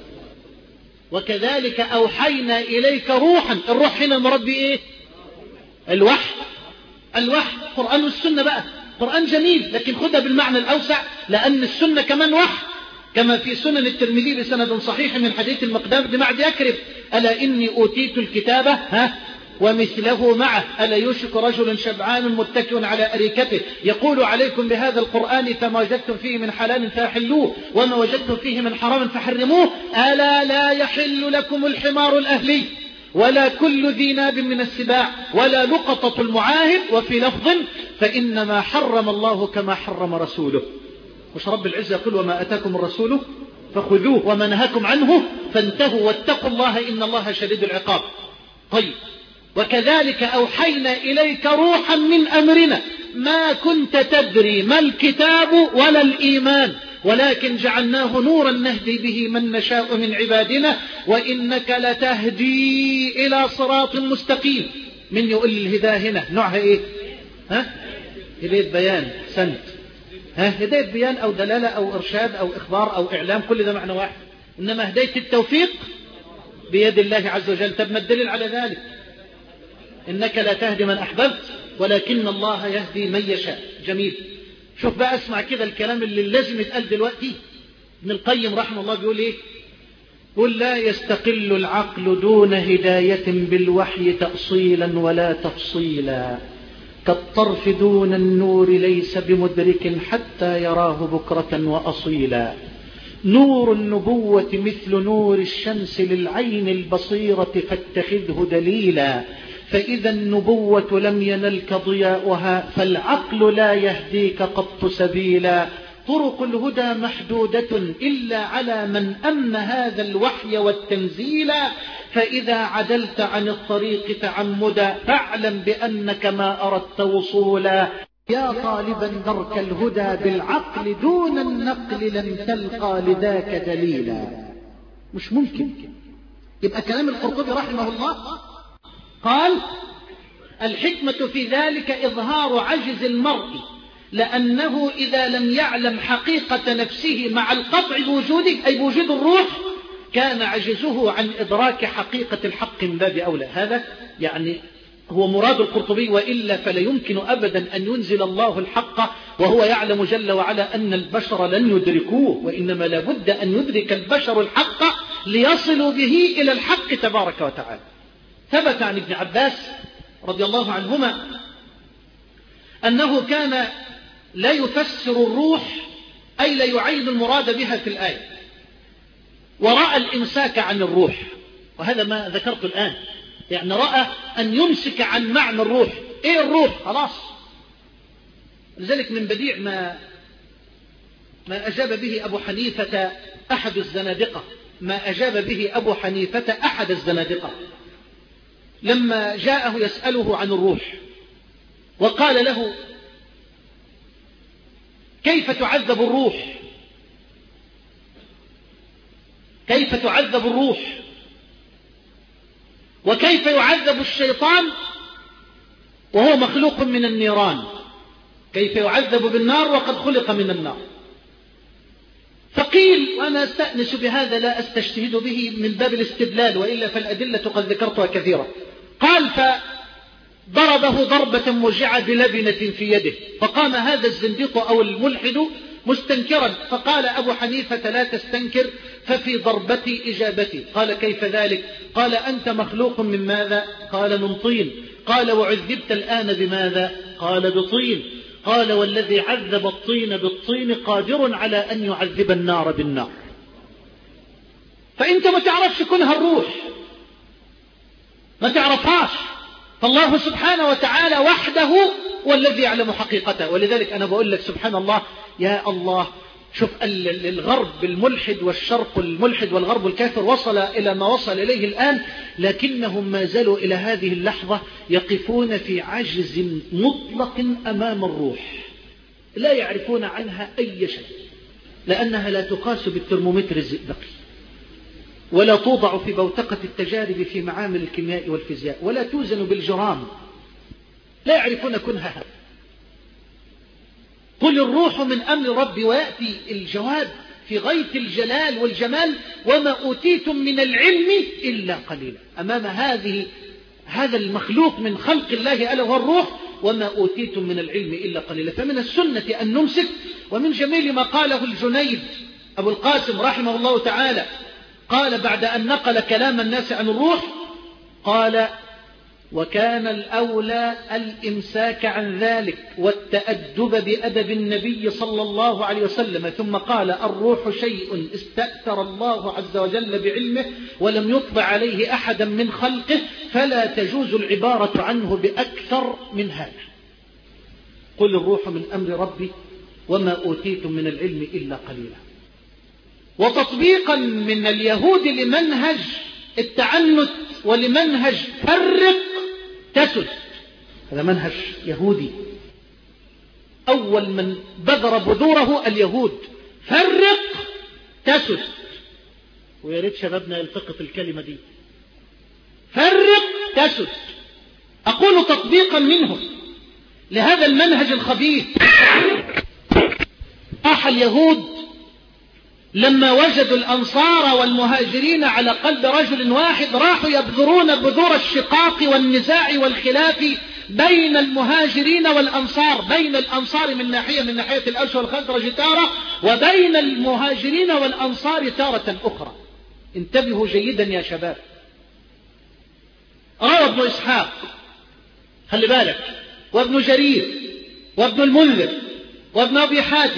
وكذلك أوحينا إليك روحا. الروح هنا المراد به إيه؟ الوحي. الوحي القرآن والسنة بقى. قرآن جميل لكن خدها بالمعنى الأوسع، لأن السنة كمان وحي، كما في سنن الترمذي بسند صحيح من حديث المقدام بن معد يكرب ألا إني أوتيت الكتابة ها ومثله معه ألا يوشك رجل شبعان متكئ على أريكته يقول عليكم بهذا القرآن فما وجدتم فيه من حلال فأحلوه وما وجدتم فيه من حرام فحرموه ألا لا يحل لكم الحمار الأهلي ولا كل ذي ناب من السباع ولا لقطة المعاهد وفي لفظ فإنما حرم الله كما حرم رسوله. مش رب العزة يقول وما أتاكم الرسول فخذوه وما نهاكم عنه فانتهوا واتقوا الله إن الله شديد العقاب. طيب وكذلك أوحينا إليك روحا من أمرنا ما كنت تدري ما الكتاب ولا الإيمان ولكن جعلناه نورا نهدي به من نشاء من عبادنا وإنك لتهدي إلى صراط مستقيم. من يقول الهداية هنا نوعها إيه؟ ها؟ هداية بيان سنت، ها؟ هداية بيان أو دلالة أو إرشاد أو إخبار أو إعلام، كل ده معنى واحد. إنما هداية التوفيق بيد الله عز وجل. طب ما الدليل على ذلك؟ إنك لا تهدي من أحببت ولكن الله يهدي من يشاء. جميل. شوف بقى اسمع كده الكلام اللي لازم يتقال دلوقتي. ابن القيم رحمه الله بيقول إيه؟ قل لا يستقل العقل دون هداية بالوحي تأصيلا ولا تفصيلا كالطرف دون النور ليس بمدرك حتى يراه بكرة وأصيلا. نور النبوة مثل نور الشمس للعين البصيرة فاتخذه دليلا فإذا النبوة لم ينلك ضياؤها فالعقل لا يهديك قط سبيلا. طرق الهدى محدودة إلا على من أمن هذا الوحي والتنزيل فإذا عدلت عن الطريق تعمدا فاعلم بأنك ما أردت وصولا. يا طالبا درك الهدى بالعقل دون النقل لن تلقى لذاك دليلا. مش ممكن. يبقى كلام القرطبي رحمه الله قال الحكمة في ذلك إظهار عجز المرء لأنه إذا لم يعلم حقيقة نفسه مع القطع بوجوده أي بوجود الروح كان عجزه عن إدراك حقيقة الحق من باب أولى. هذا يعني هو مراد القرطبي وإلا فلا يمكن أبدا أن ينزل الله الحق وهو يعلم جل وعلا أن البشر لن يدركوه وإنما لابد أن يدرك البشر الحق ليصلوا به إلى الحق تبارك وتعالى. ثبت عن ابن عباس رضي الله عنهما أنه كان لا يفسر الروح أي لا يعين المراد بها في الآية ورأى الإمساك عن الروح. وهذا ما ذكرت الآن، يعني رأى أن يمسك عن معنى الروح. إيه الروح؟ خلاص. لذلك من بديع ما ما أجاب به أبو حنيفة أحد الزنادقة ما أجاب به أبو حنيفة أحد الزنادقة لما جاءه يسأله عن الروح وقال له كيف تعذب الروح؟ كيف تعذب الروح؟ وكيف يعذب الشيطان وهو مخلوق من النيران؟ كيف يعذب بالنار وقد خلق من النار؟ فقيل، وأنا أستأنس بهذا لا أستشهد به من باب الاستدلال، وإلا فالأدلة قد ذكرتها كثيرا. قال فضربه ضربة موجعة بلبنة في يده، فقام هذا الزنديق أو الملحد مستنكرا، فقال أبو حنيفة لا تستنكر ففي ضربتي إجابتي. قال كيف ذلك؟ قال أنت مخلوق من ماذا؟ قال من طين. قال وعذبت الآن بماذا؟ قال بطين. قال والذي عذب الطين بالطين قادر على أن يعذب النار بالنار. فأنت ما تعرفش كنها الروح، ما تعرفهاش، فالله سبحانه وتعالى وحده والذي يعلم حقيقته. ولذلك أنا بقول لك سبحان الله، يا الله، شوف الغرب الملحد والشرق الملحد والغرب الكافر وصل إلى ما وصل إليه الآن، لكنهم ما زالوا إلى هذه اللحظة يقفون في عجز مطلق أمام الروح، لا يعرفون عنها أي شيء، لأنها لا تقاس بالترمومتر الزئبقي، ولا توضع في بوتقة التجارب في معامل الكيمياء والفيزياء، ولا توزن بالجرام، لا يعرفون كنها. قل الروح من أمر ربي، ويأتي الجواب في غاية الجلال والجمال: وما أوتيتم من العلم إلا قليلا. أمام هذه هذا المخلوق من خلق الله ألا هو الروح، وما أوتيتم من العلم إلا قليلا. فمن السنة أن نمسك. ومن جميل ما قاله الجنيد أبو القاسم رحمه الله تعالى، قال بعد أن نقل كلام الناس عن الروح، قال: وكان الأولى الإمساك عن ذلك والتأدب بأدب النبي صلى الله عليه وسلم. ثم قال: الروح شيء استأثر الله عز وجل بعلمه ولم يطبع عليه أحدا من خلقه، فلا تجوز العبارة عنه بأكثر من هذا. قل الروح من أمر ربي وما أوتيتم من العلم إلا قليلا. وتطبيقا من اليهود لمنهج التعنت ولمنهج فرق تسد، هذا منهج يهودي، أول من بذر بذوره اليهود، فرق تسد. ويا ريت شبابنا يلتقط الكلمة دي، فرق تسد. أقول تطبيقا منه لهذا المنهج الخبيث، راح اليهود لما وجدوا الأنصار والمهاجرين على قلب رجل واحد، راحوا يبذرون بذور الشقاق والنزاع والخلاف بين المهاجرين والأنصار، بين الأنصار من ناحية من ناحية الأوس والخزرج تارة، وبين المهاجرين والأنصار تارة أخرى. انتبهوا جيدا يا شباب. روى ابن إسحاق، خلي بالك، وابن جرير وابن المنذر وابن أبي حاتم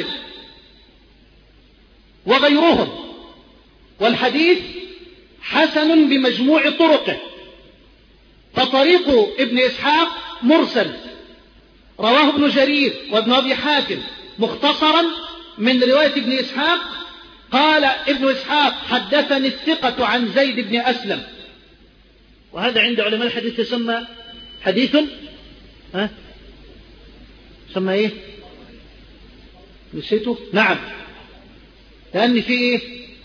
وغيرهم، والحديث حسن بمجموع طرقه. فطريق ابن إسحاق مرسل، رواه ابن جرير وابن أبي حاتم مختصرا من رواية ابن إسحاق. قال ابن إسحاق: حدثني الثقة عن زيد بن أسلم. وهذا عند علماء الحديث يسمى حديث ها يسمى ايه؟ نسيته؟ نعم، لأن في ايه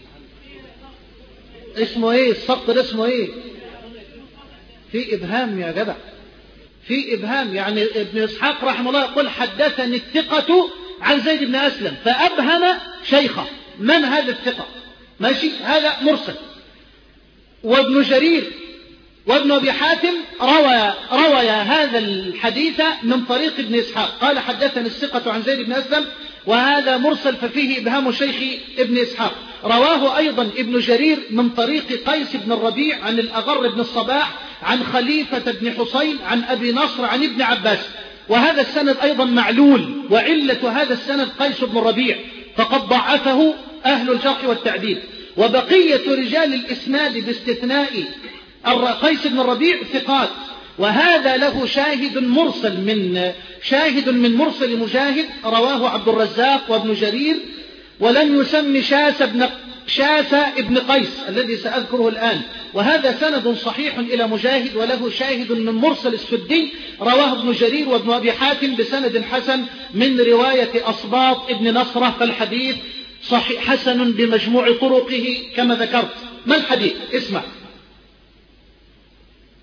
اسمه ايه السقط ده؟ اسمه ايه؟ في إبهام يا جدع، في إبهام. يعني ابن إسحاق رحمه الله يقول: حدثني الثقة عن زيد بن أسلم، فأبهم شيخه. من هذا الثقة؟ ماشي، هذا مرسل. وابن جرير وابن أبي حاتم روى روى هذا الحديث من طريق ابن إسحاق، قال: حدثني الثقة عن زيد بن أسلم، وهذا مرسل ففيه إبهام شيخ ابن إسحاق. رواه أيضا ابن جرير من طريق قيس بن الربيع عن الأغر بن الصباح عن خليفة بن حسين عن أبي نصر عن ابن عباس. وهذا السند أيضا معلول، وعلة هذا السند قيس بن الربيع، فقد ضعفه أهل الجرح والتعديل. وبقية رجال الإسناد باستثناء قيس بن الربيع ثقات. وهذا له شاهد مرسل من شاهد من مرسل مجاهد، رواه عبد الرزاق وابن جرير، ولم يسم شاس بن شاس ابن قيس الذي سأذكره الآن. وهذا سند صحيح إلى مجاهد، وله شاهد من مرسل السدي، رواه ابن جرير وابن أبي حاتم بسند حسن من رواية أصباط ابن نصرة. فالحديث صحيح حسن بمجموع طرقه كما ذكرت. ما الحديث؟ اسمع.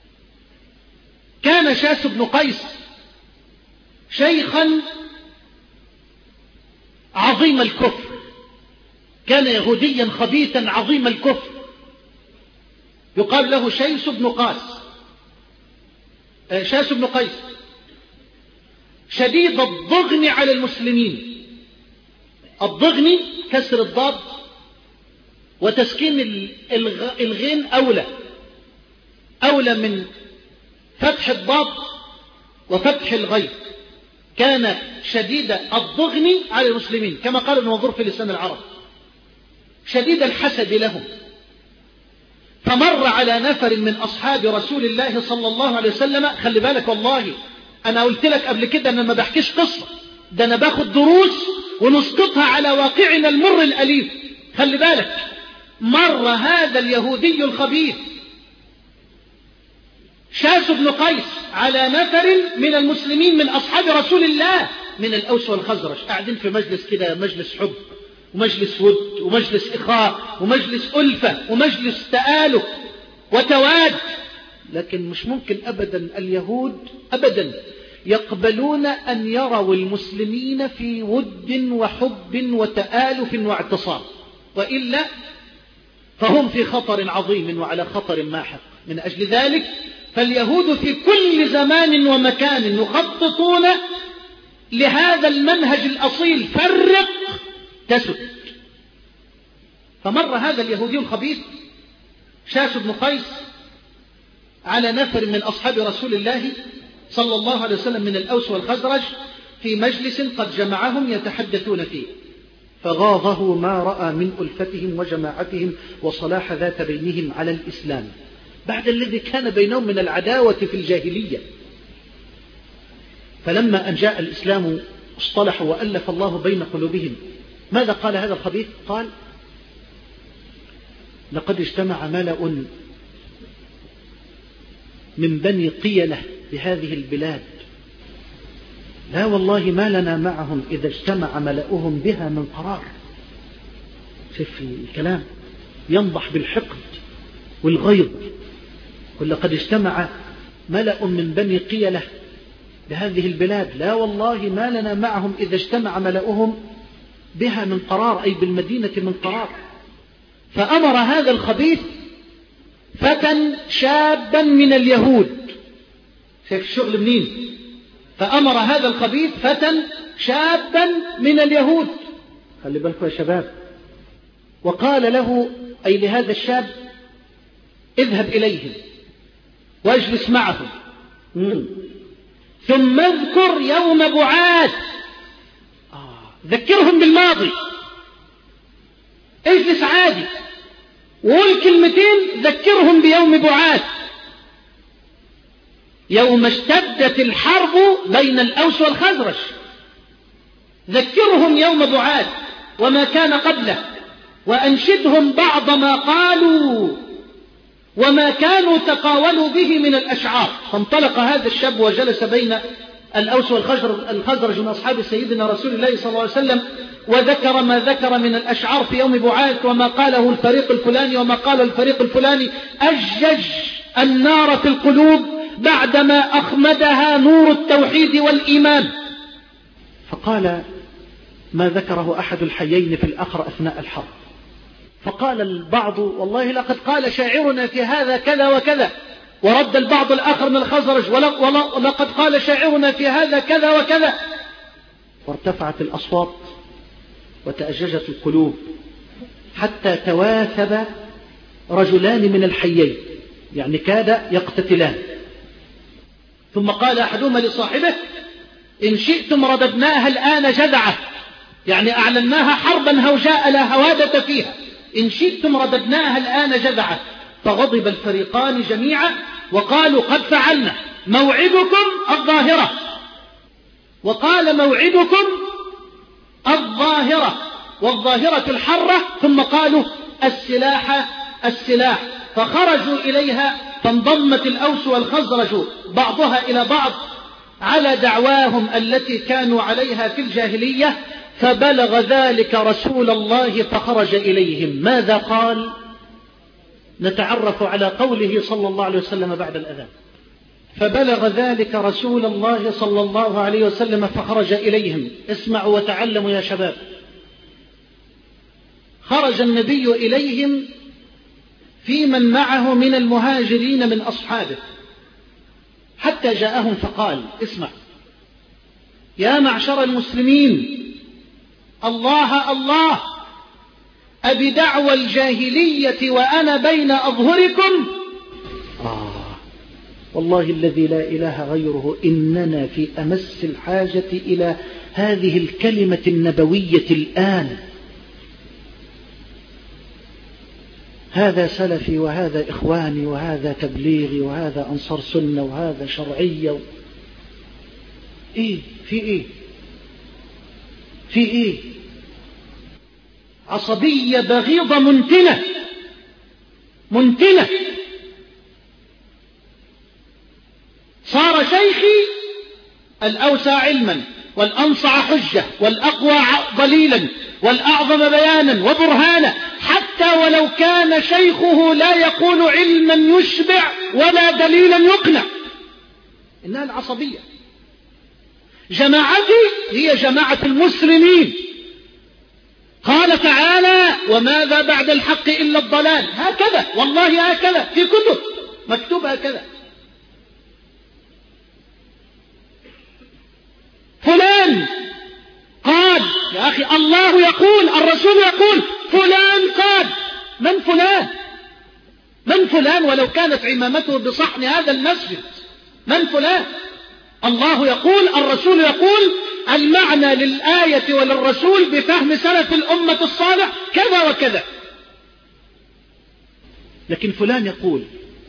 كان شاس بن قيس شيخا عظيم الكفر، كان يهوديا خبيثا عظيم الكفر، يقال له شيس بن قاس شاس بن قيس، شديد الضغن على المسلمين. الضغن كسر الضاد وتسكين الغين أولى أولى من فتح الضاد وفتح الغين. كان شديد الضغن على المسلمين كما قال ابن منظور في لسان العرب، شديد الحسد لهم. فمر على نفر من أصحاب رسول الله صلى الله عليه وسلم. خلي بالك والله أنا قلت لك قبل كده أنا ما بحكيش قصة، ده أنا باخد دروس ونسقطها على واقعنا المر الأليم. خلي بالك، مر هذا اليهودي الخبيث شاس بن قيس على نفر من المسلمين من أصحاب رسول الله من الأوس والخزرج، قاعدين في مجلس كده، مجلس حب ومجلس ود ومجلس إخاء ومجلس ألفة ومجلس تآلف وتواد. لكن مش ممكن أبدا اليهود أبدا يقبلون أن يروا المسلمين في ود وحب وتآلف واعتصام، وإلا فهم في خطر عظيم وعلى خطر ماحق. من أجل ذلك فاليهود في كل زمان ومكان يخططون لهذا المنهج الأصيل: فرق تسد. فمر هذا اليهودي الخبيث شاس بن قيس على نفر من أصحاب رسول الله صلى الله عليه وسلم من الأوس والخزرج في مجلس قد جمعهم يتحدثون فيه، فغاضه ما رأى من ألفتهم وجماعتهم وصلاح ذات بينهم على الإسلام بعد الذي كان بينهم من العداوة في الجاهلية. فلما أن جاء الإسلام اصطلحوا وألف الله بين قلوبهم. ماذا قال هذا الخبيث؟ قال: لقد اجتمع ملأ من بني قيلة بهذه البلاد، لا والله ما لنا معهم إذا اجتمع ملأهم بها من قرار. شوف الكلام ينضح بالحقد والغيظ. ولقد اجتمع ملأ من بني قيلة بهذه البلاد، لا والله ما لنا معهم إذا اجتمع ملأهم بها من قرار، أي بالمدينة من قرار. فأمر هذا الخبيث فتى شابا من اليهود. شايف الشغل منين؟ فأمر هذا الخبيث فتى شابا من اليهود، خلي بالكم يا شباب، وقال له أي لهذا الشاب: اذهب إليهم واجلس معهم، ثم اذكر يوم بعاث. آه. ذكرهم بالماضي، اجلس عادي وقول كلمتين ذكرهم بيوم بعاث، يوم اشتدت الحرب بين الأوس والخزرج. ذكرهم يوم بعاث وما كان قبله، وأنشدهم بعض ما قالوا وما كانوا تقاولوا به من الأشعار. فانطلق هذا الشاب وجلس بين الأوس والخزرج من أصحاب سيدنا رسول الله صلى الله عليه وسلم، وذكر ما ذكر من الأشعار في يوم بعاث وما قاله الفريق الفلاني وما قال الفريق الفلاني. أجج النار في القلوب بعدما أخمدها نور التوحيد والإيمان. فقال ما ذكره أحد الحيين في الآخر أثناء الحرب. فقال البعض: والله لقد قال شاعرنا في هذا كذا وكذا. ورد البعض الآخر من الخزرج: ولقد قال شاعرنا في هذا كذا وكذا. وارتفعت الأصوات وتأججت القلوب حتى تواثب رجلان من الحيين، يعني كاد يقتتلان. ثم قال أحدهما لصاحبه: إن شئتم رددناها الآن جذعة، يعني أعلناها حربا هوجاء لا هوادة فيها، إن شئتم رددناها الآن جذعة. فغضب الفريقان جميعا وقالوا: قد فعلنا، موعدكم الظاهرة. وقال: موعدكم الظاهرة، والظاهرة الحرة. ثم قالوا: السلاح السلاح. فخرجوا إليها، فانضمت الأوس والخزرج بعضها إلى بعض على دعواهم التي كانوا عليها في الجاهلية. فبلغ ذلك رسول الله فخرج إليهم. ماذا قال؟ نتعرف على قوله صلى الله عليه وسلم بعد الأذان. فبلغ ذلك رسول الله صلى الله عليه وسلم فخرج إليهم. اسمعوا وتعلموا يا شباب. خرج النبي إليهم في من معه من المهاجرين من أصحابه حتى جاءهم فقال: اسمع يا معشر المسلمين، الله الله، أبدعوى الجاهلية وأنا بين أظهركم؟ آه والله الذي لا إله غيره إننا في أمس الحاجة إلى هذه الكلمة النبوية الآن. هذا سلفي وهذا إخواني وهذا تبليغي وهذا أنصار سنة وهذا شرعية. إيه في إيه في إيه عصبية بغيضة منتنة منتنة. صار شيخي الأوسع علما والأنصع حجة والأقوى ضليلا والأعظم بيانا وبرهانا، حتى ولو كان شيخه لا يقول علما يشبع ولا دليلا يقنع. إنها العصبية. جماعتي هي جماعة المسلمين. قال تعالى: وماذا بعد الحق إلا الضلال. هكذا والله، هكذا في كتب مكتوب هكذا. فلان قال، يا أخي الله يقول، الرسول يقول، فلان قال. من فلان؟ من فلان ولو كانت عمامته بصحن هذا المسجد؟ من فلان؟ الله يقول، الرسول يقول، المعنى للآية وللرسول بفهم سلف الأمة الصالح كذا وكذا. لكن فلان يقول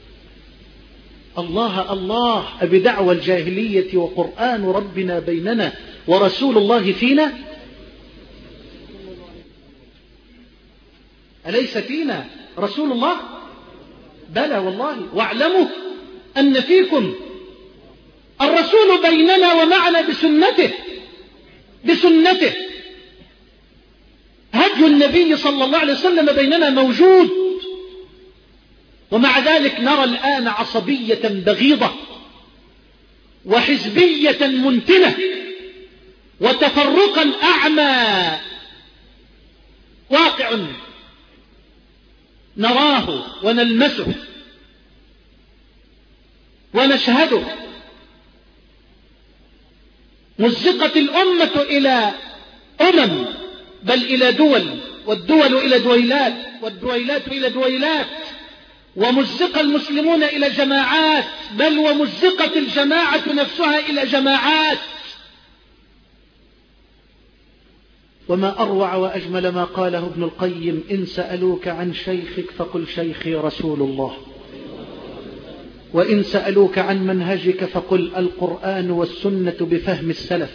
الله الله، أبدعوى الجاهلية وقرآن ربنا بيننا ورسول الله فينا. أليس فينا رسول الله؟ بلى والله. واعلموا أن فيكم الرسول بيننا ومعنا بسنته بسنته هدي النبي صلى الله عليه وسلم بيننا موجود. ومع ذلك نرى الآن عصبية بغيضة وحزبية منتنة وتفرقا أعمى واقع نراه ونلمسه ونشهده. مزقت الأمة إلى أمم، بل إلى دول، والدول إلى دويلات، والدويلات إلى دويلات، ومزق المسلمون إلى جماعات، بل ومزقت الجماعة نفسها إلى جماعات. وما أروع وأجمل ما قاله ابن القيم: إن سألوك عن شيخك فقل شيخي رسول الله، وإن سألوك عن منهجك فقل القرآن والسنة بفهم السلف.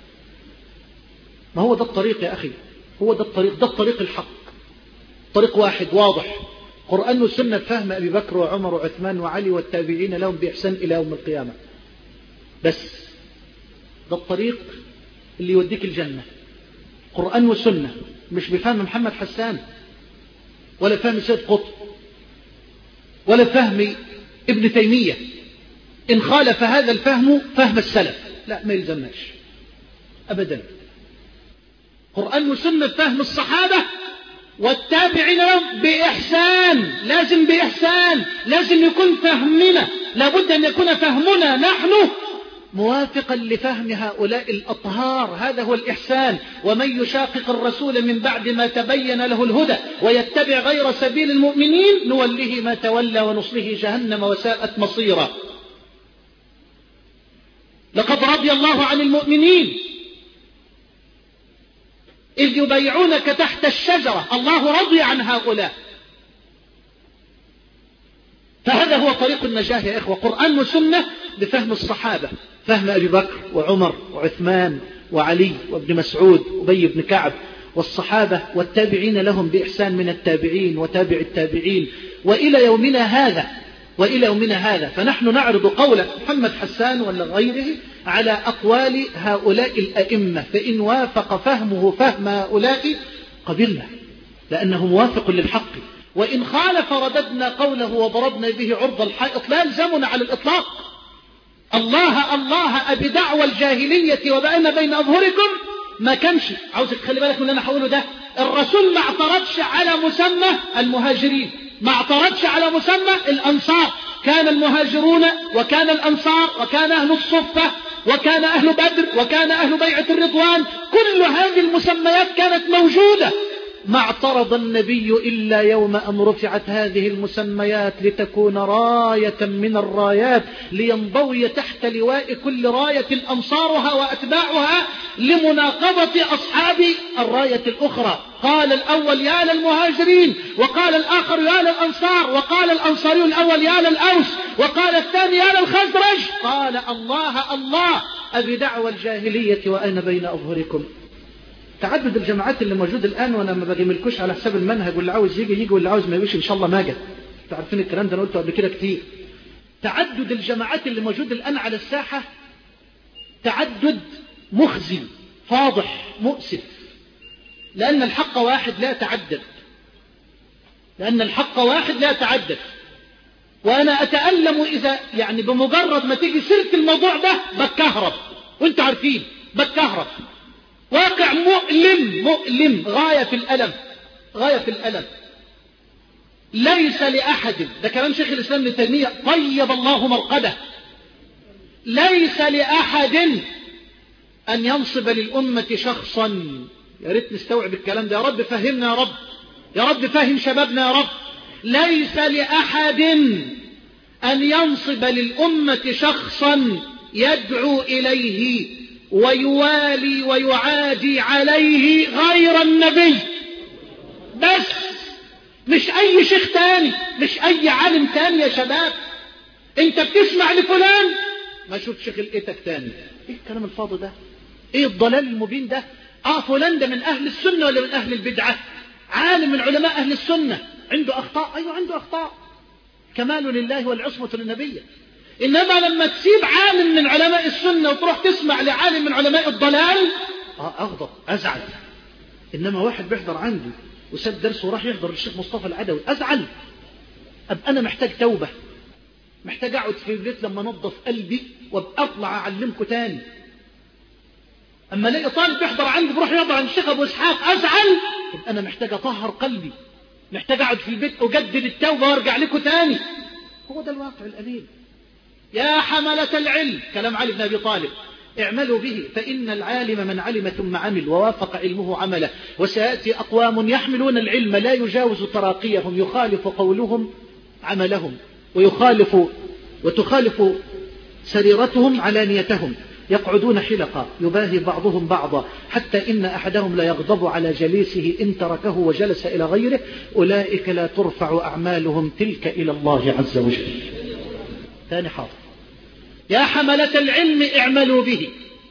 ما هو ده الطريق يا أخي، هو ده الطريق، ده الطريق الحق، طريق واحد واضح، قرآن والسنة فهم أبي بكر وعمر وعثمان وعلي والتابعين لهم بإحسان إلى يوم القيامة. بس ده الطريق اللي يوديك الجنة، قرآن والسنة، مش بفهم محمد حسان ولا فهم سيد قطب ولا فهم ابن تيمية. إن خالف هذا الفهم فهم السلف لا، ما يلزمناش أبدا. قرآن وسنة فهم الصحابة والتابعين لهم بإحسان، لازم بإحسان، لازم يكون فهمنا، لابد أن يكون فهمنا نحن موافقا لفهم هؤلاء الأطهار. هذا هو الإحسان. ومن يشاقق الرسول من بعد ما تبين له الهدى ويتبع غير سبيل المؤمنين نوله ما تولى ونصله جهنم وساءت مصيرا. لقد رضي الله عن المؤمنين إذ يبايعونك تحت الشجرة، الله رضي عن هؤلاء. فهذا هو طريق النجاة يا إخوة، قرآن وسنة بفهم الصحابة، فهم أبي بكر وعمر وعثمان وعلي وابن مسعود وأبي بن كعب والصحابة والتابعين لهم بإحسان من التابعين وتابع التابعين وإلى يومنا هذا وإلى يومنا هذا. فنحن نعرض قول محمد حسان ولا غيره على أقوال هؤلاء الأئمة، فإن وافق فهمه فهم هؤلاء قبلنا لأنه موافق للحق، وإن خالف رددنا قوله وضربنا به عرض الحائط، لا يلزمنا على الإطلاق. الله الله أبدعوى الجاهلية وبأن بين أظهركم ما كانش. عاوزك تخلي بالك من اللي أنا هقوله ده. الرسول ما اعترضش على مسمى المهاجرين، ما اعترضش على مسمى الأنصار. كان المهاجرون وكان الأنصار وكان أهل الصفة وكان أهل بدر وكان أهل بيعة الرضوان، كل هذه المسميات كانت موجودة. ما اعترض النبي إلا يوم أن رفعت هذه المسميات لتكون راية من الرايات، لينضوي تحت لواء كل راية أنصارها وأتباعها لمناقضة أصحاب الراية الأخرى. قال الأول يا للمهاجرين، وقال الآخر يا للأنصار، وقال الأنصاري الأول يا للأوس، وقال الثاني يا للخزرج. قال الله الله أبدعوى الجاهلية وأنا بين أظهركم. تعدد الجماعات اللي موجود الآن، وأنا ما بجملكوش على حساب المنهج، واللي عاوز يجي يجي واللي عاوز ما يجيش إن شاء الله ما جه. تعرفين الكلام ده أنا قلته قبل كده كتير. تعدد الجماعات اللي موجود الآن على الساحة تعدد مخزي فاضح مؤسف، لأن الحق واحد لا يتعدد، لأن الحق واحد لا يتعدد. وأنا أتألم إذا يعني بمجرد ما تيجي سيرة الموضوع ده بتكهرب، وانت عارفين بتكهرب. واقع مؤلم مؤلم غاية في الألم، غاية في الألم. ليس لأحد، ده كلام شيخ الإسلام ابن تيمية طيب الله مرقده، ليس لأحد أن ينصب للأمة شخصا. يا ريت نستوعب الكلام ده، يا رب فهمنا يا رب، يا رب فهم شبابنا يا رب. ليس لأحد أن ينصب للأمة شخصا يدعو إليه ويوالي ويعادي عليه غير النبي بس، مش أي شيخ تاني، مش أي عالم تاني. يا شباب انت بتسمع لفلان ما شوف شيخ لقيتك تاني. ايه الكلام الفاضي ده؟ ايه الضلال المبين ده؟ اه فلان ده من أهل السنة ولا من أهل البدعة؟ عالم من علماء أهل السنة عنده أخطاء، أيوة عنده أخطاء، كمال لله والعصمة للنبي. إنما لما تسيب عالم من علماء السنة وتروح تسمع لعالم من علماء الضلال آه أغضب أزعل. إنما واحد بيحضر عندي وساب درس وراح يحضر الشيخ مصطفى العدوي أزعل. أبقى أنا محتاج توبة، محتاج أقعد في البيت لما نظف قلبي وأبقى أطلع أعلمكم تاني. أما الاقي طالب بيحضر عندي بروح يحضر عند الشيخ أبو إسحاق أزعل. يبقى أنا محتاج أطهر قلبي، محتاج أقعد في البيت أجدد التوبة وأرجع لكم تاني. هو ده الواقع الأليم. يا حملة العلم، كلام علي بن أبي طالب، اعملوا به فإن العالم من علم ثم عمل ووافق علمه عمله، وسيأتي أقوام يحملون العلم لا يجاوز تراقيهم، يخالف قولهم عملهم، ويخالف وتخالف سريرتهم علانيتهم، يقعدون حلقا يباهي بعضهم بعضا، حتى إن أحدهم لا يغضب على جليسه إن تركه وجلس إلى غيره، أولئك لا ترفع أعمالهم تلك إلى الله عز وجل. ثاني حاضر. يا حملة العلم اعملوا به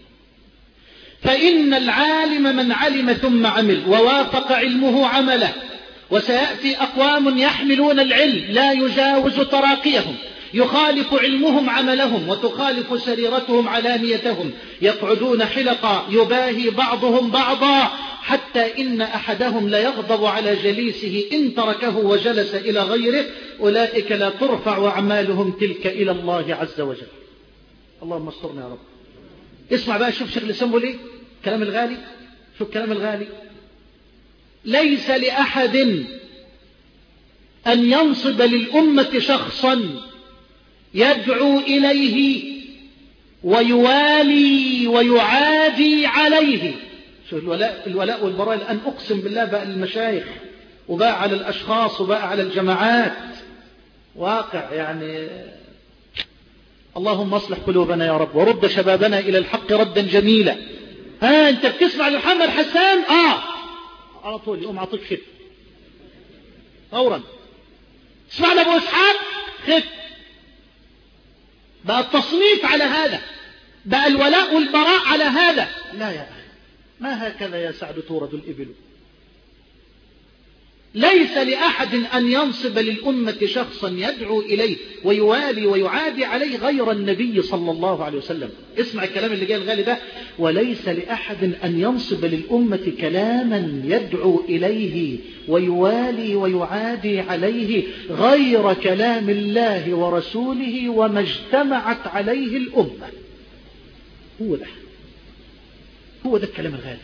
فإن العالم من علم ثم عمل ووافق علمه عمله، وسيأتي أقوام يحملون العلم لا يجاوز تراقيهم، يخالف علمهم عملهم وتخالف سريرتهم علانيتهم، يقعدون حلقا يباهي بعضهم بعضا، حتى إن أحدهم لا يغضب على جليسه إن تركه وجلس إلى غيره، أولئك لا ترفع أعمالهم تلك إلى الله عز وجل. اللهم استرنا يا رب. اسمع بقى، شوف شيخ الإسلام بيقول ايه، كلام الغالي، شوف كلام الغالي. ليس لأحد أن ينصب للأمة شخصا يدعو إليه ويوالي ويعادي عليه. شوف الولاء, الولاء والبراء الآن أقسم بالله بقى للمشايخ وبقى على الأشخاص وبقى على الجماعات واقع. يعني اللهم اصلح قلوبنا يا رب ورد شبابنا إلى الحق ردا جميلا. ها أنت بتسمع لمحمد حسان آه على طول يقوم عطيك خف فورا. تسمع لأبو إسحاق خف. بقى التصنيف على هذا، بقى الولاء والبراء على هذا. لا يا أخي، ما هكذا يا سعد تورد الإبل. ليس لأحد أن ينصب للأمة شخصا يدعو إليه ويوالي ويعادي عليه غير النبي صلى الله عليه وسلم. اسمع الكلام اللي جاي الغالي ده: وليس لأحد أن ينصب للأمة كلاما يدعو إليه ويوالي ويعادي عليه غير كلام الله ورسوله وما اجتمعت عليه الأمة. هو ده هو ده الكلام الغالي.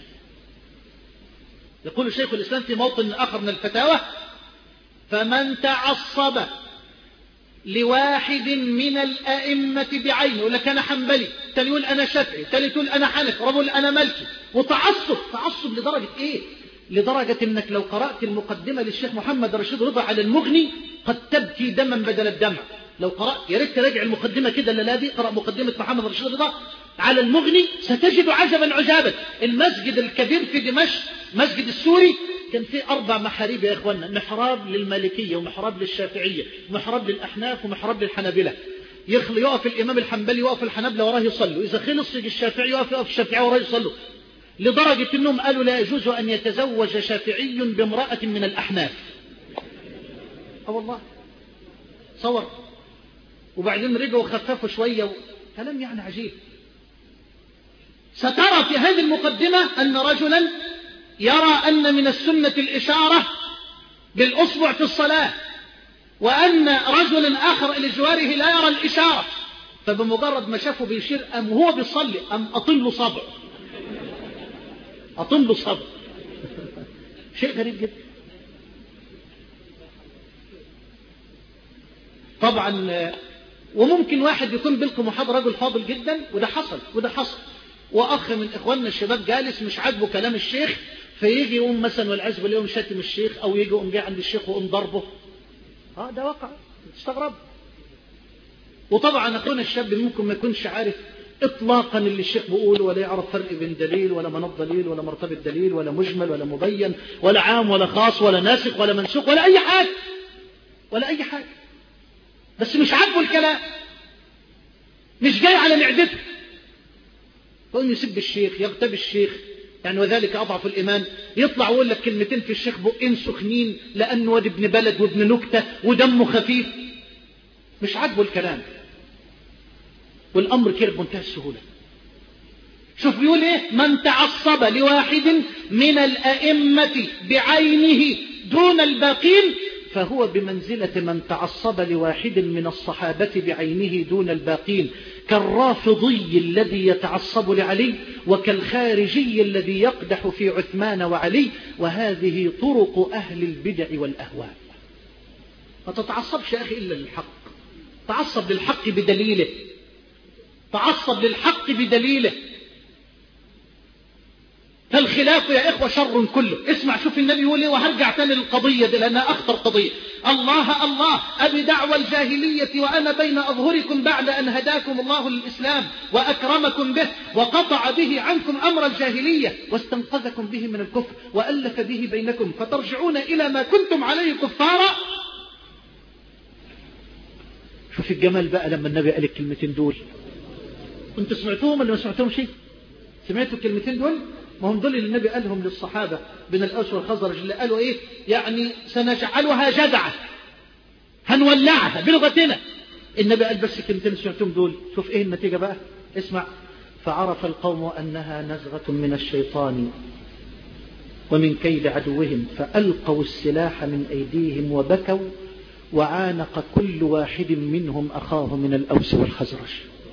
يقول شيخ الإسلام في موطن آخر من الفتاوى: فمن تعصب لواحد من الأئمة بعينه، يقول لك أنا حنبلي، تاني يقول أنا شافعي، تالت يقول أنا حنفي، رابع يقول أنا مالكي، وتعصب تعصب لدرجة إيه؟ لدرجة إنك لو قرأت المقدمة للشيخ محمد رشيد رضا على المغني قد تبكي دما بدل الدمع. لو قرأت، يا ريت تراجع المقدمة كده اللي دي، قرأ مقدمة محمد رشيد رضا على المغني ستجد عجبا عجابا. المسجد الكبير في دمشق، مسجد السوري، كان فيه أربع محاريب يا إخواننا: محراب للمالكية ومحراب للشافعية ومحراب للأحناف ومحراب للحنابلة. يخلي يقف الإمام الحنبلي ويقف الحنابلة وراه يصلوا، إذا خلص يجي الشافعي يقف يقف الشافعي وراه يصلوا، لدرجة أنهم قالوا لا يجوز أن يتزوج شافعي بامرأة من الأحناف. أه والله صور. وبعدين رجعوا خففوا شوية، كلام يعني عجيب. سترى في هذه المقدمة أن رجلا يرى أن من السنة الإشارة بالأصبع في الصلاة، وأن رجل آخر إلى جواره لا يرى الإشارة، فبمجرد ما شافه بيشير أم هو بيصلي أم أطل له صبع أطل له صبع شيء غريب جدا. طبعا وممكن واحد يكون بيلقي محاضرة رجل فاضل جدا، وده حصل وده حصل وأخ من إخواننا الشباب جالس مش عاجبه كلام الشيخ، فيجي يقوم مثلا والعزب اليوم شاتم الشيخ، أو يجي يقوم جاي عند الشيخ ويقوم ضربه. اه ده واقع تستغرب. وطبعا أخونا الشاب ممكن ما يكونش عارف إطلاقا اللي الشيخ بيقوله، ولا يعرف فرق بين دليل ولا مناط دليل ولا مرتبة دليل ولا مجمل ولا مبين ولا عام ولا خاص ولا ناسخ ولا منسوخ ولا أي حاجة ولا أي حاجة، بس مش عاجبه الكلام، مش جاي على معدته، يقوم يسب الشيخ، يغتاب الشيخ يعني، وذلك أضعف الإيمان. يطلع ويقول لك كلمتين في الشيخ بقين سخنين لأنه واد ابن بلد وابن نكتة ودمه خفيف، مش عاجبه الكلام، والأمر كده بمنتهى السهولة. شوف بيقول إيه: من تعصب لواحد من الأئمة بعينه دون الباقين فهو بمنزلة من تعصب لواحد من الصحابة بعينه دون الباقين، كالرافضي الذي يتعصب لعلي وكالخارجي الذي يقدح في عثمان وعلي، وهذه طرق أهل البدع والأهواء. ما تتعصبش يا أخي إلا للحق، تعصب للحق بدليله، تعصب للحق بدليله. فالخلاف يا إخوة شر كله. اسمع شوف النبي يقول ايه، وهرجع تاني للقضية دي لأنها أخطر قضية: الله الله أبي دعوى الجاهلية وأنا بين أظهركم بعد أن هداكم الله للإسلام وأكرمكم به وقطع به عنكم أمر الجاهلية واستنقذكم به من الكفر وألف به بينكم فترجعون إلى ما كنتم عليه كفارا. شوف الجمال بقى لما النبي قال الكلمتين دول. انتوا سمعتوهم ولا ما سمعتوهم شيء؟ سمعتوا الكلمتين دول؟ ما هم دول اللي النبي قالهم للصحابة بن الأوس والخزرج، اللي قالوا إيه يعني: سنجعلها جدعة، هنولعها بلغتنا. النبي قال بس كلمتين سمعتهم دول. شوف إيه النتيجة بقى، اسمع: فعرف القوم أنها نزغة من الشيطان ومن كيد عدوهم فألقوا السلاح من أيديهم وبكوا، وعانق كل واحد منهم أخاه من الأوس والخزرج.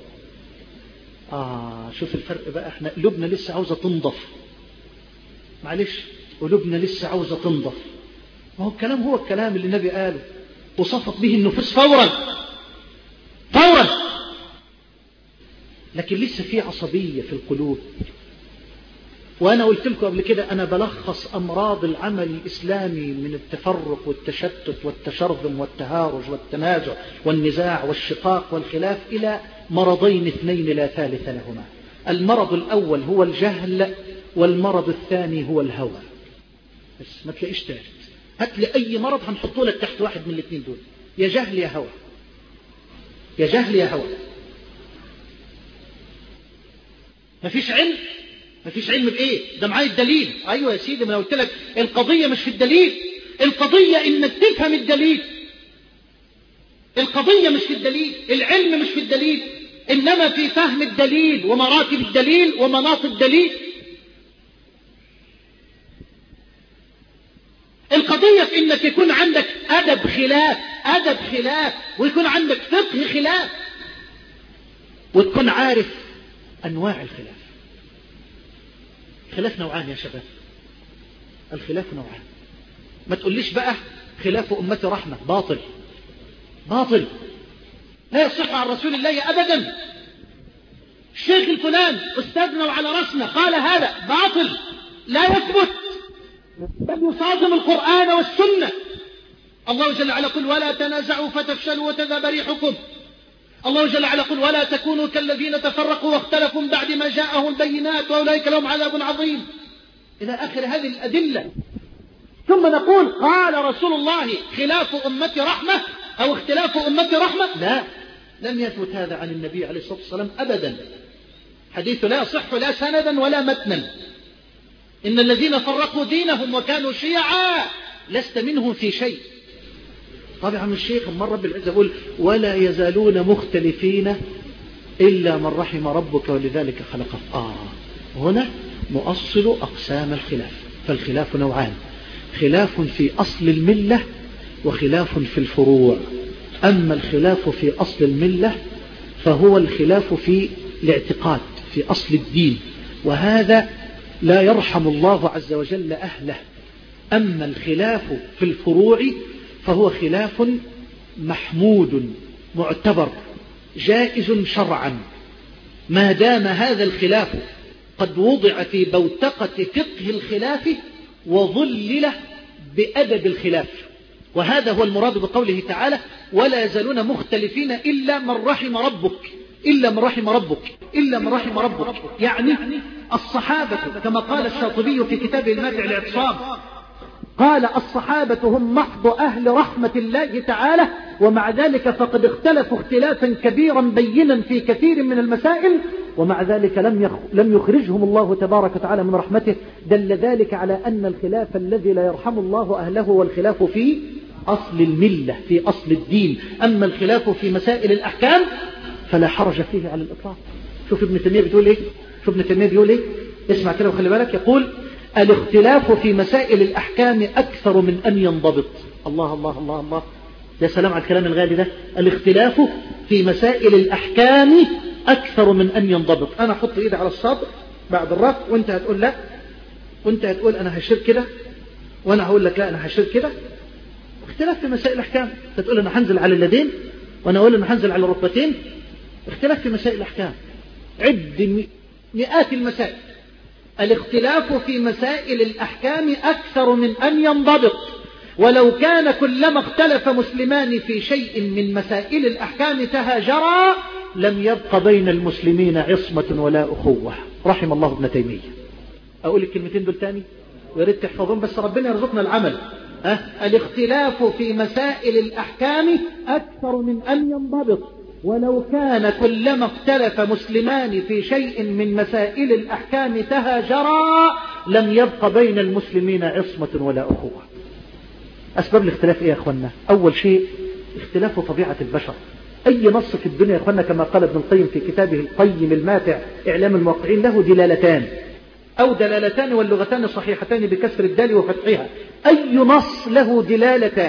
آه شوف الفرق بقى. احنا قلوبنا لسه عاوزة تنضف، معلش قلوبنا لسه عاوزة تنضف. ما هو الكلام هو الكلام اللي النبي قاله وصفت به النفوس فورا فورا، لكن لسه في عصبية في القلوب. وأنا قلت لكم قبل كده أنا بلخص أمراض العمل الإسلامي من التفرق والتشتت والتشرذم والتهارج والتنازع والنزاع والشقاق والخلاف إلى مرضين اثنين لا ثالث لهما. المرض الأول هو الجهل، والمرض الثاني هو الهوى. بس ما تلاقيش ثالث. هات لي أي مرض هنحطه لك تحت واحد من الاثنين دول، يا جهل يا هوى، يا جهل يا هوى. ما فيش علم، ما فيش علم بإيه؟ ده معايا الدليل. أيوة يا سيدي، ما أنا قلت لك القضية مش في الدليل، القضية إنك تفهم الدليل. القضية مش في الدليل، العلم مش في الدليل، إنما في فهم الدليل ومراتب الدليل ومناط الدليل. القضية في إنك يكون عندك أدب خلاف، أدب خلاف، ويكون عندك فقه خلاف، وتكون عارف أنواع الخلاف. خلاف نوعان يا شباب، الخلاف نوعان. ما تقوليش بقى خلاف أمتي رحمة، باطل باطل، لا يصح عن رسول الله أبدا. الشيخ الفلان أستاذنا وعلى رأسنا قال هذا باطل، لا يثبت، بل يصادم القرآن والسنة. الله جل وعلا يقول ولا تنازعوا فتفشلوا وتذهب ريحكم. الله جل وعلا يقول ولا تكونوا كالذين تفرقوا واختلفوا من بعد ما جاءهم البينات وأولئك لهم عذاب عظيم، إلى آخر هذه الأدلة. ثم نقول قال رسول الله خلاف أمتي رحمة أو اختلاف أمتي رحمة؟ لا، لم يثبت هذا عن النبي عليه الصلاة والسلام أبدا. حديث لا يصح لا سندا ولا متنا. إن الذين فرقوا دينهم وكانوا شيعا لست منهم في شيء. طبعا الشيخ من رب العزة يقول ولا يزالون مختلفين إلا من رحم ربك ولذلك خلقه. آه هنا نؤصل أقسام الخلاف. فالخلاف نوعان، خلاف في أصل الملة وخلاف في الفروع. أما الخلاف في أصل الملة فهو الخلاف في الاعتقاد، في أصل الدين، وهذا لا يرحم الله عز وجل أهله. أما الخلاف في الفروع فهو خلاف محمود معتبر جائز شرعا، ما دام هذا الخلاف قد وضع في بوتقة فقه الخلاف وظلل بأدب الخلاف. وهذا هو المراد بقوله تعالى ولا يزالون مختلفين إلا من رحم ربك، إلا من رحم ربك، إلا من رحم ربك. يعني الصحابة كما قال الشاطبي في كتابه الماتع الاعتصام، قال الصحابة هم محض أهل رحمة الله تعالى، ومع ذلك فقد اختلفوا اختلافا كبيرا بينا في كثير من المسائل، ومع ذلك لم لم يخرجهم الله تبارك وتعالى من رحمته. دل ذلك على أن الخلاف الذي لا يرحم الله أهله هو الخلاف في أصل الملة، في أصل الدين. أما الخلاف في مسائل الأحكام فلا حرج فيه على الإطلاق. شوف ابن تيمية بتقول إيه، شوف ابن تيمية بيقول إيه، اسمع كده وخلي بالك. يقول الاختلاف في مسائل الأحكام أكثر من أن ينضبط. الله الله الله الله، يا سلام على الكلام الغالي ده. الاختلاف في مسائل الأحكام أكثر من أن ينضبط. أنا أحط إيدي على الصدر بعد الرفع وأنت هتقول لا، وأنت هتقول أنا هشير كده، وأنا هقول لك لا أنا هشير كده. اختلاف في مسائل الأحكام، تقول أنا هنزل على اليدين وأنا أقول أنا هنزل على الركبتين. اختلاف في مسائل الأحكام، عد مئات المسائل. الاختلاف في مسائل الأحكام أكثر من أن ينضبط، ولو كان كلما اختلف مسلمان في شيء من مسائل الأحكام تهاجرا لم يبق بين المسلمين عصمة ولا أخوة. رحم الله ابن تيمية. أقول الكلمتين دول تاني وياريت تحفظون، بس ربنا يرزقنا العمل. أه؟ الاختلاف في مسائل الأحكام أكثر من أن ينضبط، ولو كان كلما اختلف مسلمان في شيء من مسائل الأحكام تهاجرا لم يبق بين المسلمين عصمة ولا أخوة. أسباب الاختلاف إيه يا أخوانا؟ أول شيء اختلاف طبيعة البشر. أي نص في الدنيا يا أخوانا كما قال ابن القيم في كتابه القيم الماتع إعلام الموقعين له دلالتان أو دلالتان واللغتان صحيحتان بكسر الدال وفتحها. أي نص له دلالتان،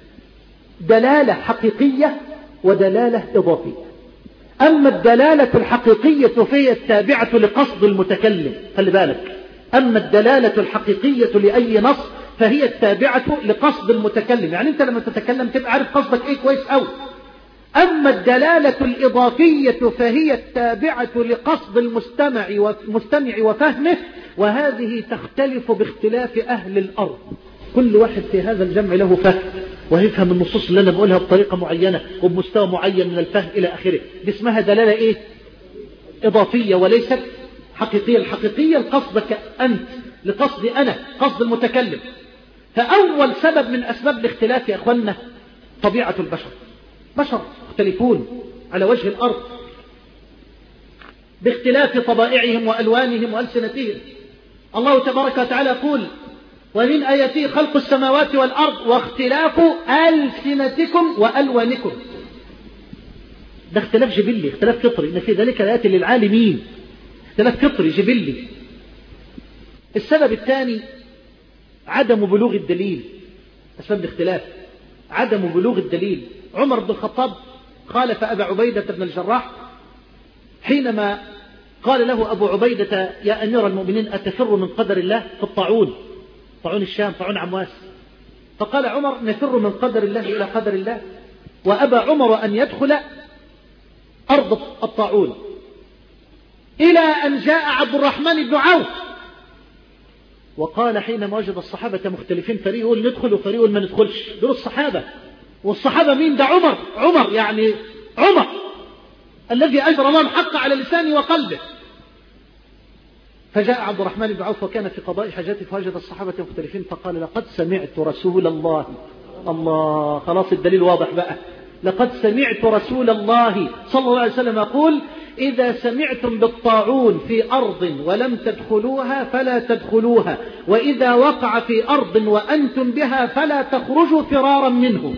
دلالة حقيقية ودلالة إضافية. أما الدلالة الحقيقية فهي التابعة لقصد المتكلم، خلي بالك. أما الدلالة الحقيقية لأي نص فهي التابعة لقصد المتكلم، يعني أنت لما تتكلم تبقى عارف قصدك إيه كويس أوي. أما الدلالة الإضافية فهي التابعة لقصد المستمع والمستمع وفهمه، وهذه تختلف باختلاف أهل الأرض. كل واحد في هذا الجمع له فهم ويفهم النصوص اللي أنا بقولها بطريقة معينة وبمستوى معين من الفهم إلى آخره. دي اسمها دلالة إيه؟ إضافية وليست حقيقية. الحقيقية لقصدك أنت، لقصدي أنا، قصد المتكلم. فأول سبب من أسباب الاختلاف يا أخوانا طبيعة البشر. بشر مختلفون على وجه الأرض باختلاف طبائعهم وألوانهم وألسنتهم. الله تبارك وتعالى يقول ومن آياته خلق السماوات والأرض واختلاف ألسنتكم وألوانكم. ده اختلاف جبلي، اختلاف فطري، إن في ذلك آيات للعالمين. اختلاف فطري جبلي. السبب الثاني عدم بلوغ الدليل. أسباب الاختلاف عدم بلوغ الدليل. عمر بن الخطاب خالف أبا عبيدة بن الجراح حينما قال له أبو عبيدة يا أمير المؤمنين أتفر من قدر الله في الطاعون، طاعون الشام، طاعون عمواس. فقال عمر نفر من قدر الله إلى قدر الله، وأبى عمر أن يدخل أرض الطاعون إلى أن جاء عبد الرحمن بن عوف وقال حينما وجد الصحابة مختلفين فريق يقول ندخل وفريق يقول ما ندخلش. دول الصحابة، والصحابة مين؟ ده عمر، عمر يعني عمر الذي أجرى الله الحق على لسانه وقلبه. فجاء عبد الرحمن بن عوف وكان في قضاء حاجته فوجد الصحابة مختلفين فقال لقد سمعت رسول الله، الله خلاص الدليل واضح بقى، لقد سمعت رسول الله صلى الله عليه وسلم يقول إذا سمعتم بالطاعون في أرض ولم تدخلوها فلا تدخلوها، وإذا وقع في أرض وأنتم بها فلا تخرجوا فرارا منه.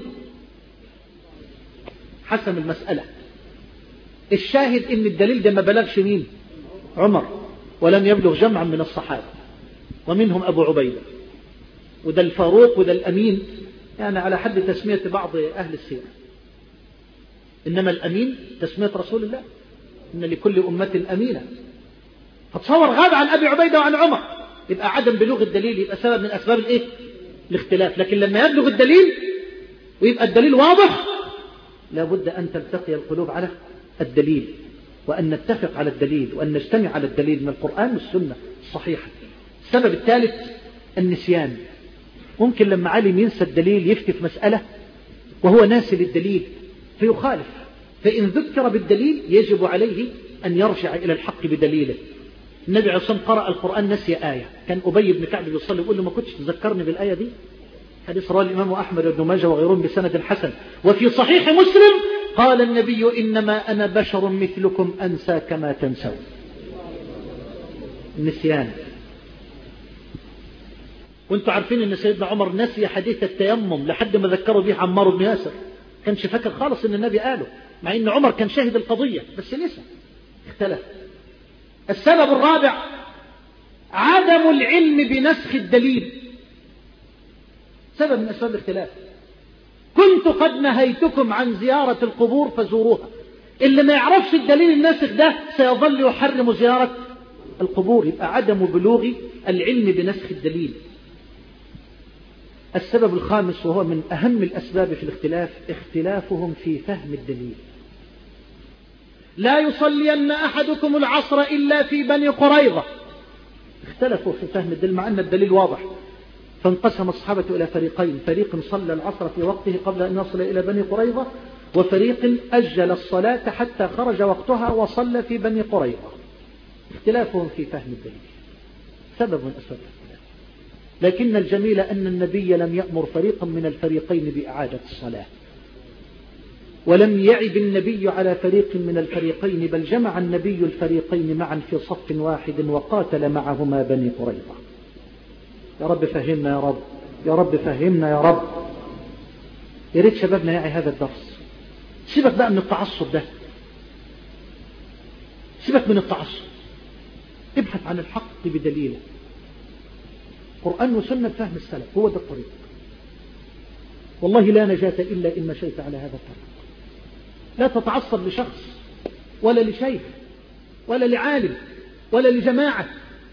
حسم المسألة. الشاهد إن الدليل ده ما بلغش مين؟ عمر، ولم يبلغ جمعا من الصحابة ومنهم أبو عبيدة، وده الفاروق وده الأمين، يعني على حد تسمية بعض أهل السيرة. إنما الأمين تسمية رسول الله، إن لكل أمة أمينة. فتصور غاب عن أبي عبيدة وعن عمر، يبقى عدم بلوغ الدليل يبقى سبب من أسباب الإيه؟ الاختلاف. لكن لما يبلغ الدليل ويبقى الدليل واضح لابد أن تلتقي القلوب على الدليل، وأن نتفق على الدليل، وأن نجتمع على الدليل من القرآن والسنة الصحيحة. السبب الثالث النسيان. ممكن لما عالم ينسى الدليل يفتي في مسألة وهو ناسي للدليل فيخالف، فإن ذكر بالدليل يجب عليه أن يرجع إلى الحق بدليله. النبي عليه الصلاة والسلام قرأ القرآن نسي آية، كان أبي بن كعب يصلي يقول له ما كنتش تذكرني بالآية دي. حديث رواه الإمام أحمد وابن ماجه وغيرهم بسند حسن. وفي صحيح مسلم قال النبي إنما أنا بشر مثلكم أنسى كما تنسون. النسيان. وانتوا عارفين ان سيدنا عمر نسي حديث التيمم لحد ما ذكروا به عمار بن ياسر، كانش فاكر خالص ان النبي قاله، مع ان عمر كان شاهد القضية بس نسى، اختلف. السبب الرابع عدم العلم بنسخ الدليل، سبب من أسباب الاختلاف. كنت قد نهيتكم عن زيارة القبور فزوروها. اللي ما يعرفش الدليل الناسخ ده سيظل يحرم زيارة القبور، يبقى عدم بلوغ العلم بنسخ الدليل. السبب الخامس وهو من أهم الأسباب في الاختلاف اختلافهم في فهم الدليل. لا يصلين أحدكم العصر إلا في بني قريظة. اختلفوا في فهم الدليل مع أن الدليل واضح، فانقسم الصحابة إلى فريقين، فريق صلى العصر في وقته قبل أن يصل إلى بني قريظة، وفريق أجل الصلاة حتى خرج وقتها وصلى في بني قريظة. اختلافهم في فهم الدليل سبب من أسباب الاختلاف. لكن الجميل أن النبي لم يأمر فريقا من الفريقين بإعادة الصلاة، ولم يعب النبي على فريق من الفريقين، بل جمع النبي الفريقين معا في صف واحد وقاتل معهما بني قريظة. يا رب فهمنا يا رب، يا رب فهمنا يا رب. يا ريت شبابنا يعي هذا الدرس. سيبك بقى من التعصب ده، سيبك من التعصب، ابحث عن الحق بدليله. قرآن وسنة فهم السلف هو ده الطريق. والله لا نجاة إلا إن مشيت على هذا الطريق. لا تتعصب لشخص ولا لشيخ ولا لعالم ولا لجماعة،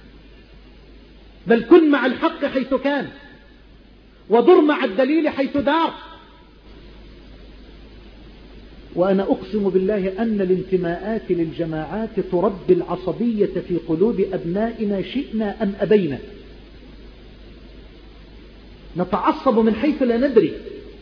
بل كن مع الحق حيث كان، ودر مع الدليل حيث دار. وأنا أقسم بالله أن الانتماءات للجماعات تربي العصبية في قلوب أبنائنا شئنا أم أبينا. نتعصب من حيث لا ندري،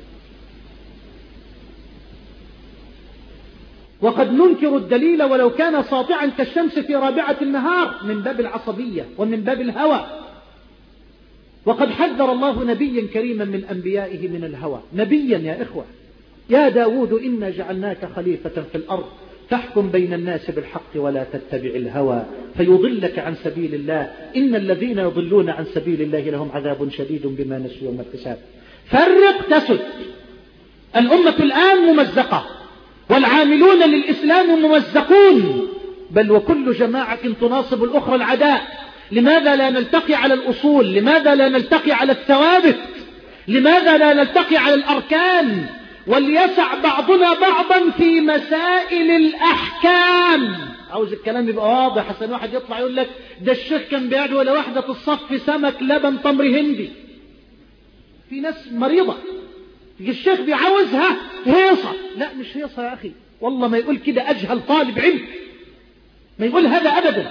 وقد ننكر الدليل ولو كان ساطعا كالشمس في رابعة النهار من باب العصبية ومن باب الهوى. وقد حذر الله نبيا كريما من أنبيائه من الهوى. نبيا يا إخوة، يا داود إنا جعلناك خليفة في الأرض فاحكم بين الناس بالحق ولا تتبع الهوى فيضلك عن سبيل الله إن الذين يضلون عن سبيل الله لهم عذاب شديد بما نسوا يوم الحساب. فرق تسد. الأمة الآن ممزقة والعاملون للإسلام ممزقون، بل وكل جماعة تناصب الأخرى العداء. لماذا لا نلتقي على الأصول؟ لماذا لا نلتقي على الثوابت؟ لماذا لا نلتقي على الأركان؟ وليسع بعضنا بعضا في مسائل الأحكام. عاوز الكلام يبقى واضح، حسن واحد يطلع يقول لك ده الشيخ كان بيدعو ولا واحدة في الصف سمك لبن تمر هندي. في ناس مريضة الشيخ بيعاوزها هيصة. لا مش هيصة يا أخي، والله ما يقول كده أجهل طالب علم، ما يقول هذا أبدا.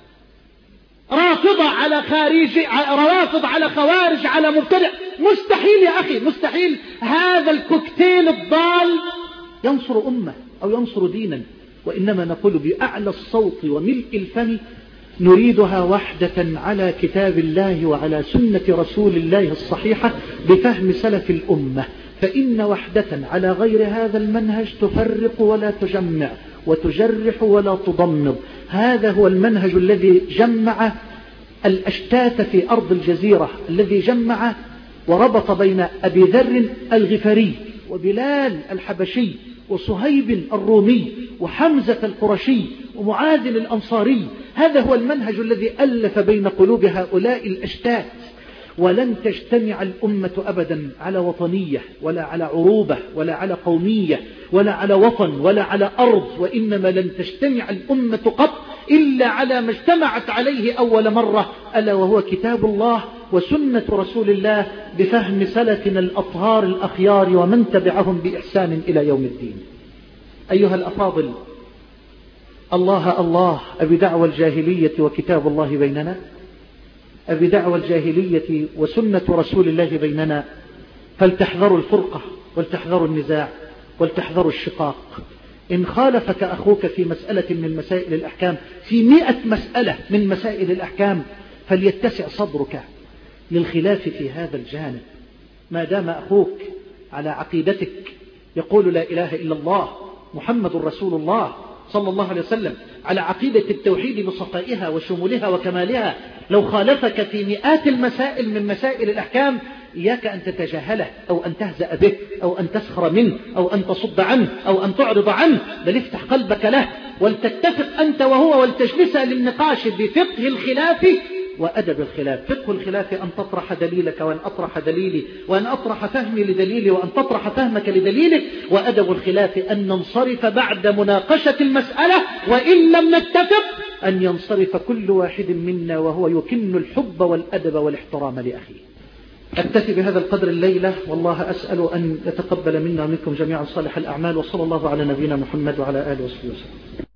رافضة على خارجي، روافض على خوارج على مبتدع، مستحيل يا أخي مستحيل. هذا الكوكتيل الضال ينصر أمة أو ينصر دينا، وإنما نقول بأعلى الصوت وملء الفم نريدها وحدة على كتاب الله وعلى سنة رسول الله الصحيحة بفهم سلف الأمة. فإن وحدة على غير هذا المنهج تفرق ولا تجمع وتجرح ولا تضمد. هذا هو المنهج الذي جمع الأشتات في أرض الجزيرة، الذي جمع وربط بين أبي ذر الغفاري وبلال الحبشي وصهيب الرومي وحمزة القرشي ومعاذ الأنصاري. هذا هو المنهج الذي ألف بين قلوب هؤلاء الأشتات. ولن تجتمع الأمة أبدا على وطنية ولا على عروبة ولا على قومية ولا على وطن ولا على أرض، وإنما لن تجتمع الأمة قط إلا على ما اجتمعت عليه أول مرة، ألا وهو كتاب الله وسنة رسول الله بفهم سلفنا الأطهار الأخيار ومن تبعهم بإحسان إلى يوم الدين. أيها الأفاضل، الله الله، أبي دعوى الجاهلية وكتاب الله بيننا؟ أبي دعوى الجاهلية وسنة رسول الله بيننا؟ فلتحذروا الفرقة ولتحذروا النزاع ولتحذروا الشقاق. إن خالفك أخوك في مسألة من مسائل الأحكام، في مئة مسألة من مسائل الأحكام، فليتسع صدرك للخلاف في هذا الجانب. ما دام أخوك على عقيدتك يقول لا إله إلا الله محمد رسول الله صلى الله عليه وسلم، على عقيدة التوحيد بصفائها وشمولها وكمالها، لو خالفك في مئات المسائل من مسائل الأحكام، إياك أن تتجاهله أو أن تهزأ به أو أن تسخر منه أو أن تصد عنه أو أن تعرض عنه، بل افتح قلبك له ولتتفق أنت وهو ولتجلس للنقاش بفقه الخلاف وأدب الخلاف. فقه الخلاف أن تطرح دليلك وأن أطرح دليلي وأن أطرح فهمي لدليلي وأن تطرح فهمك لدليلك. وأدب الخلاف أن ننصرف بعد مناقشة المسألة، وإن لم نتفق أن ينصرف كل واحد منا وهو يكن الحب والأدب والاحترام لأخيه. أكتفي بهذا القدر الليلة، والله أسأل أن يتقبل منا ومنكم جميعا صالح الأعمال، وصلى الله على نبينا محمد وعلى آله وصحبه وسلم.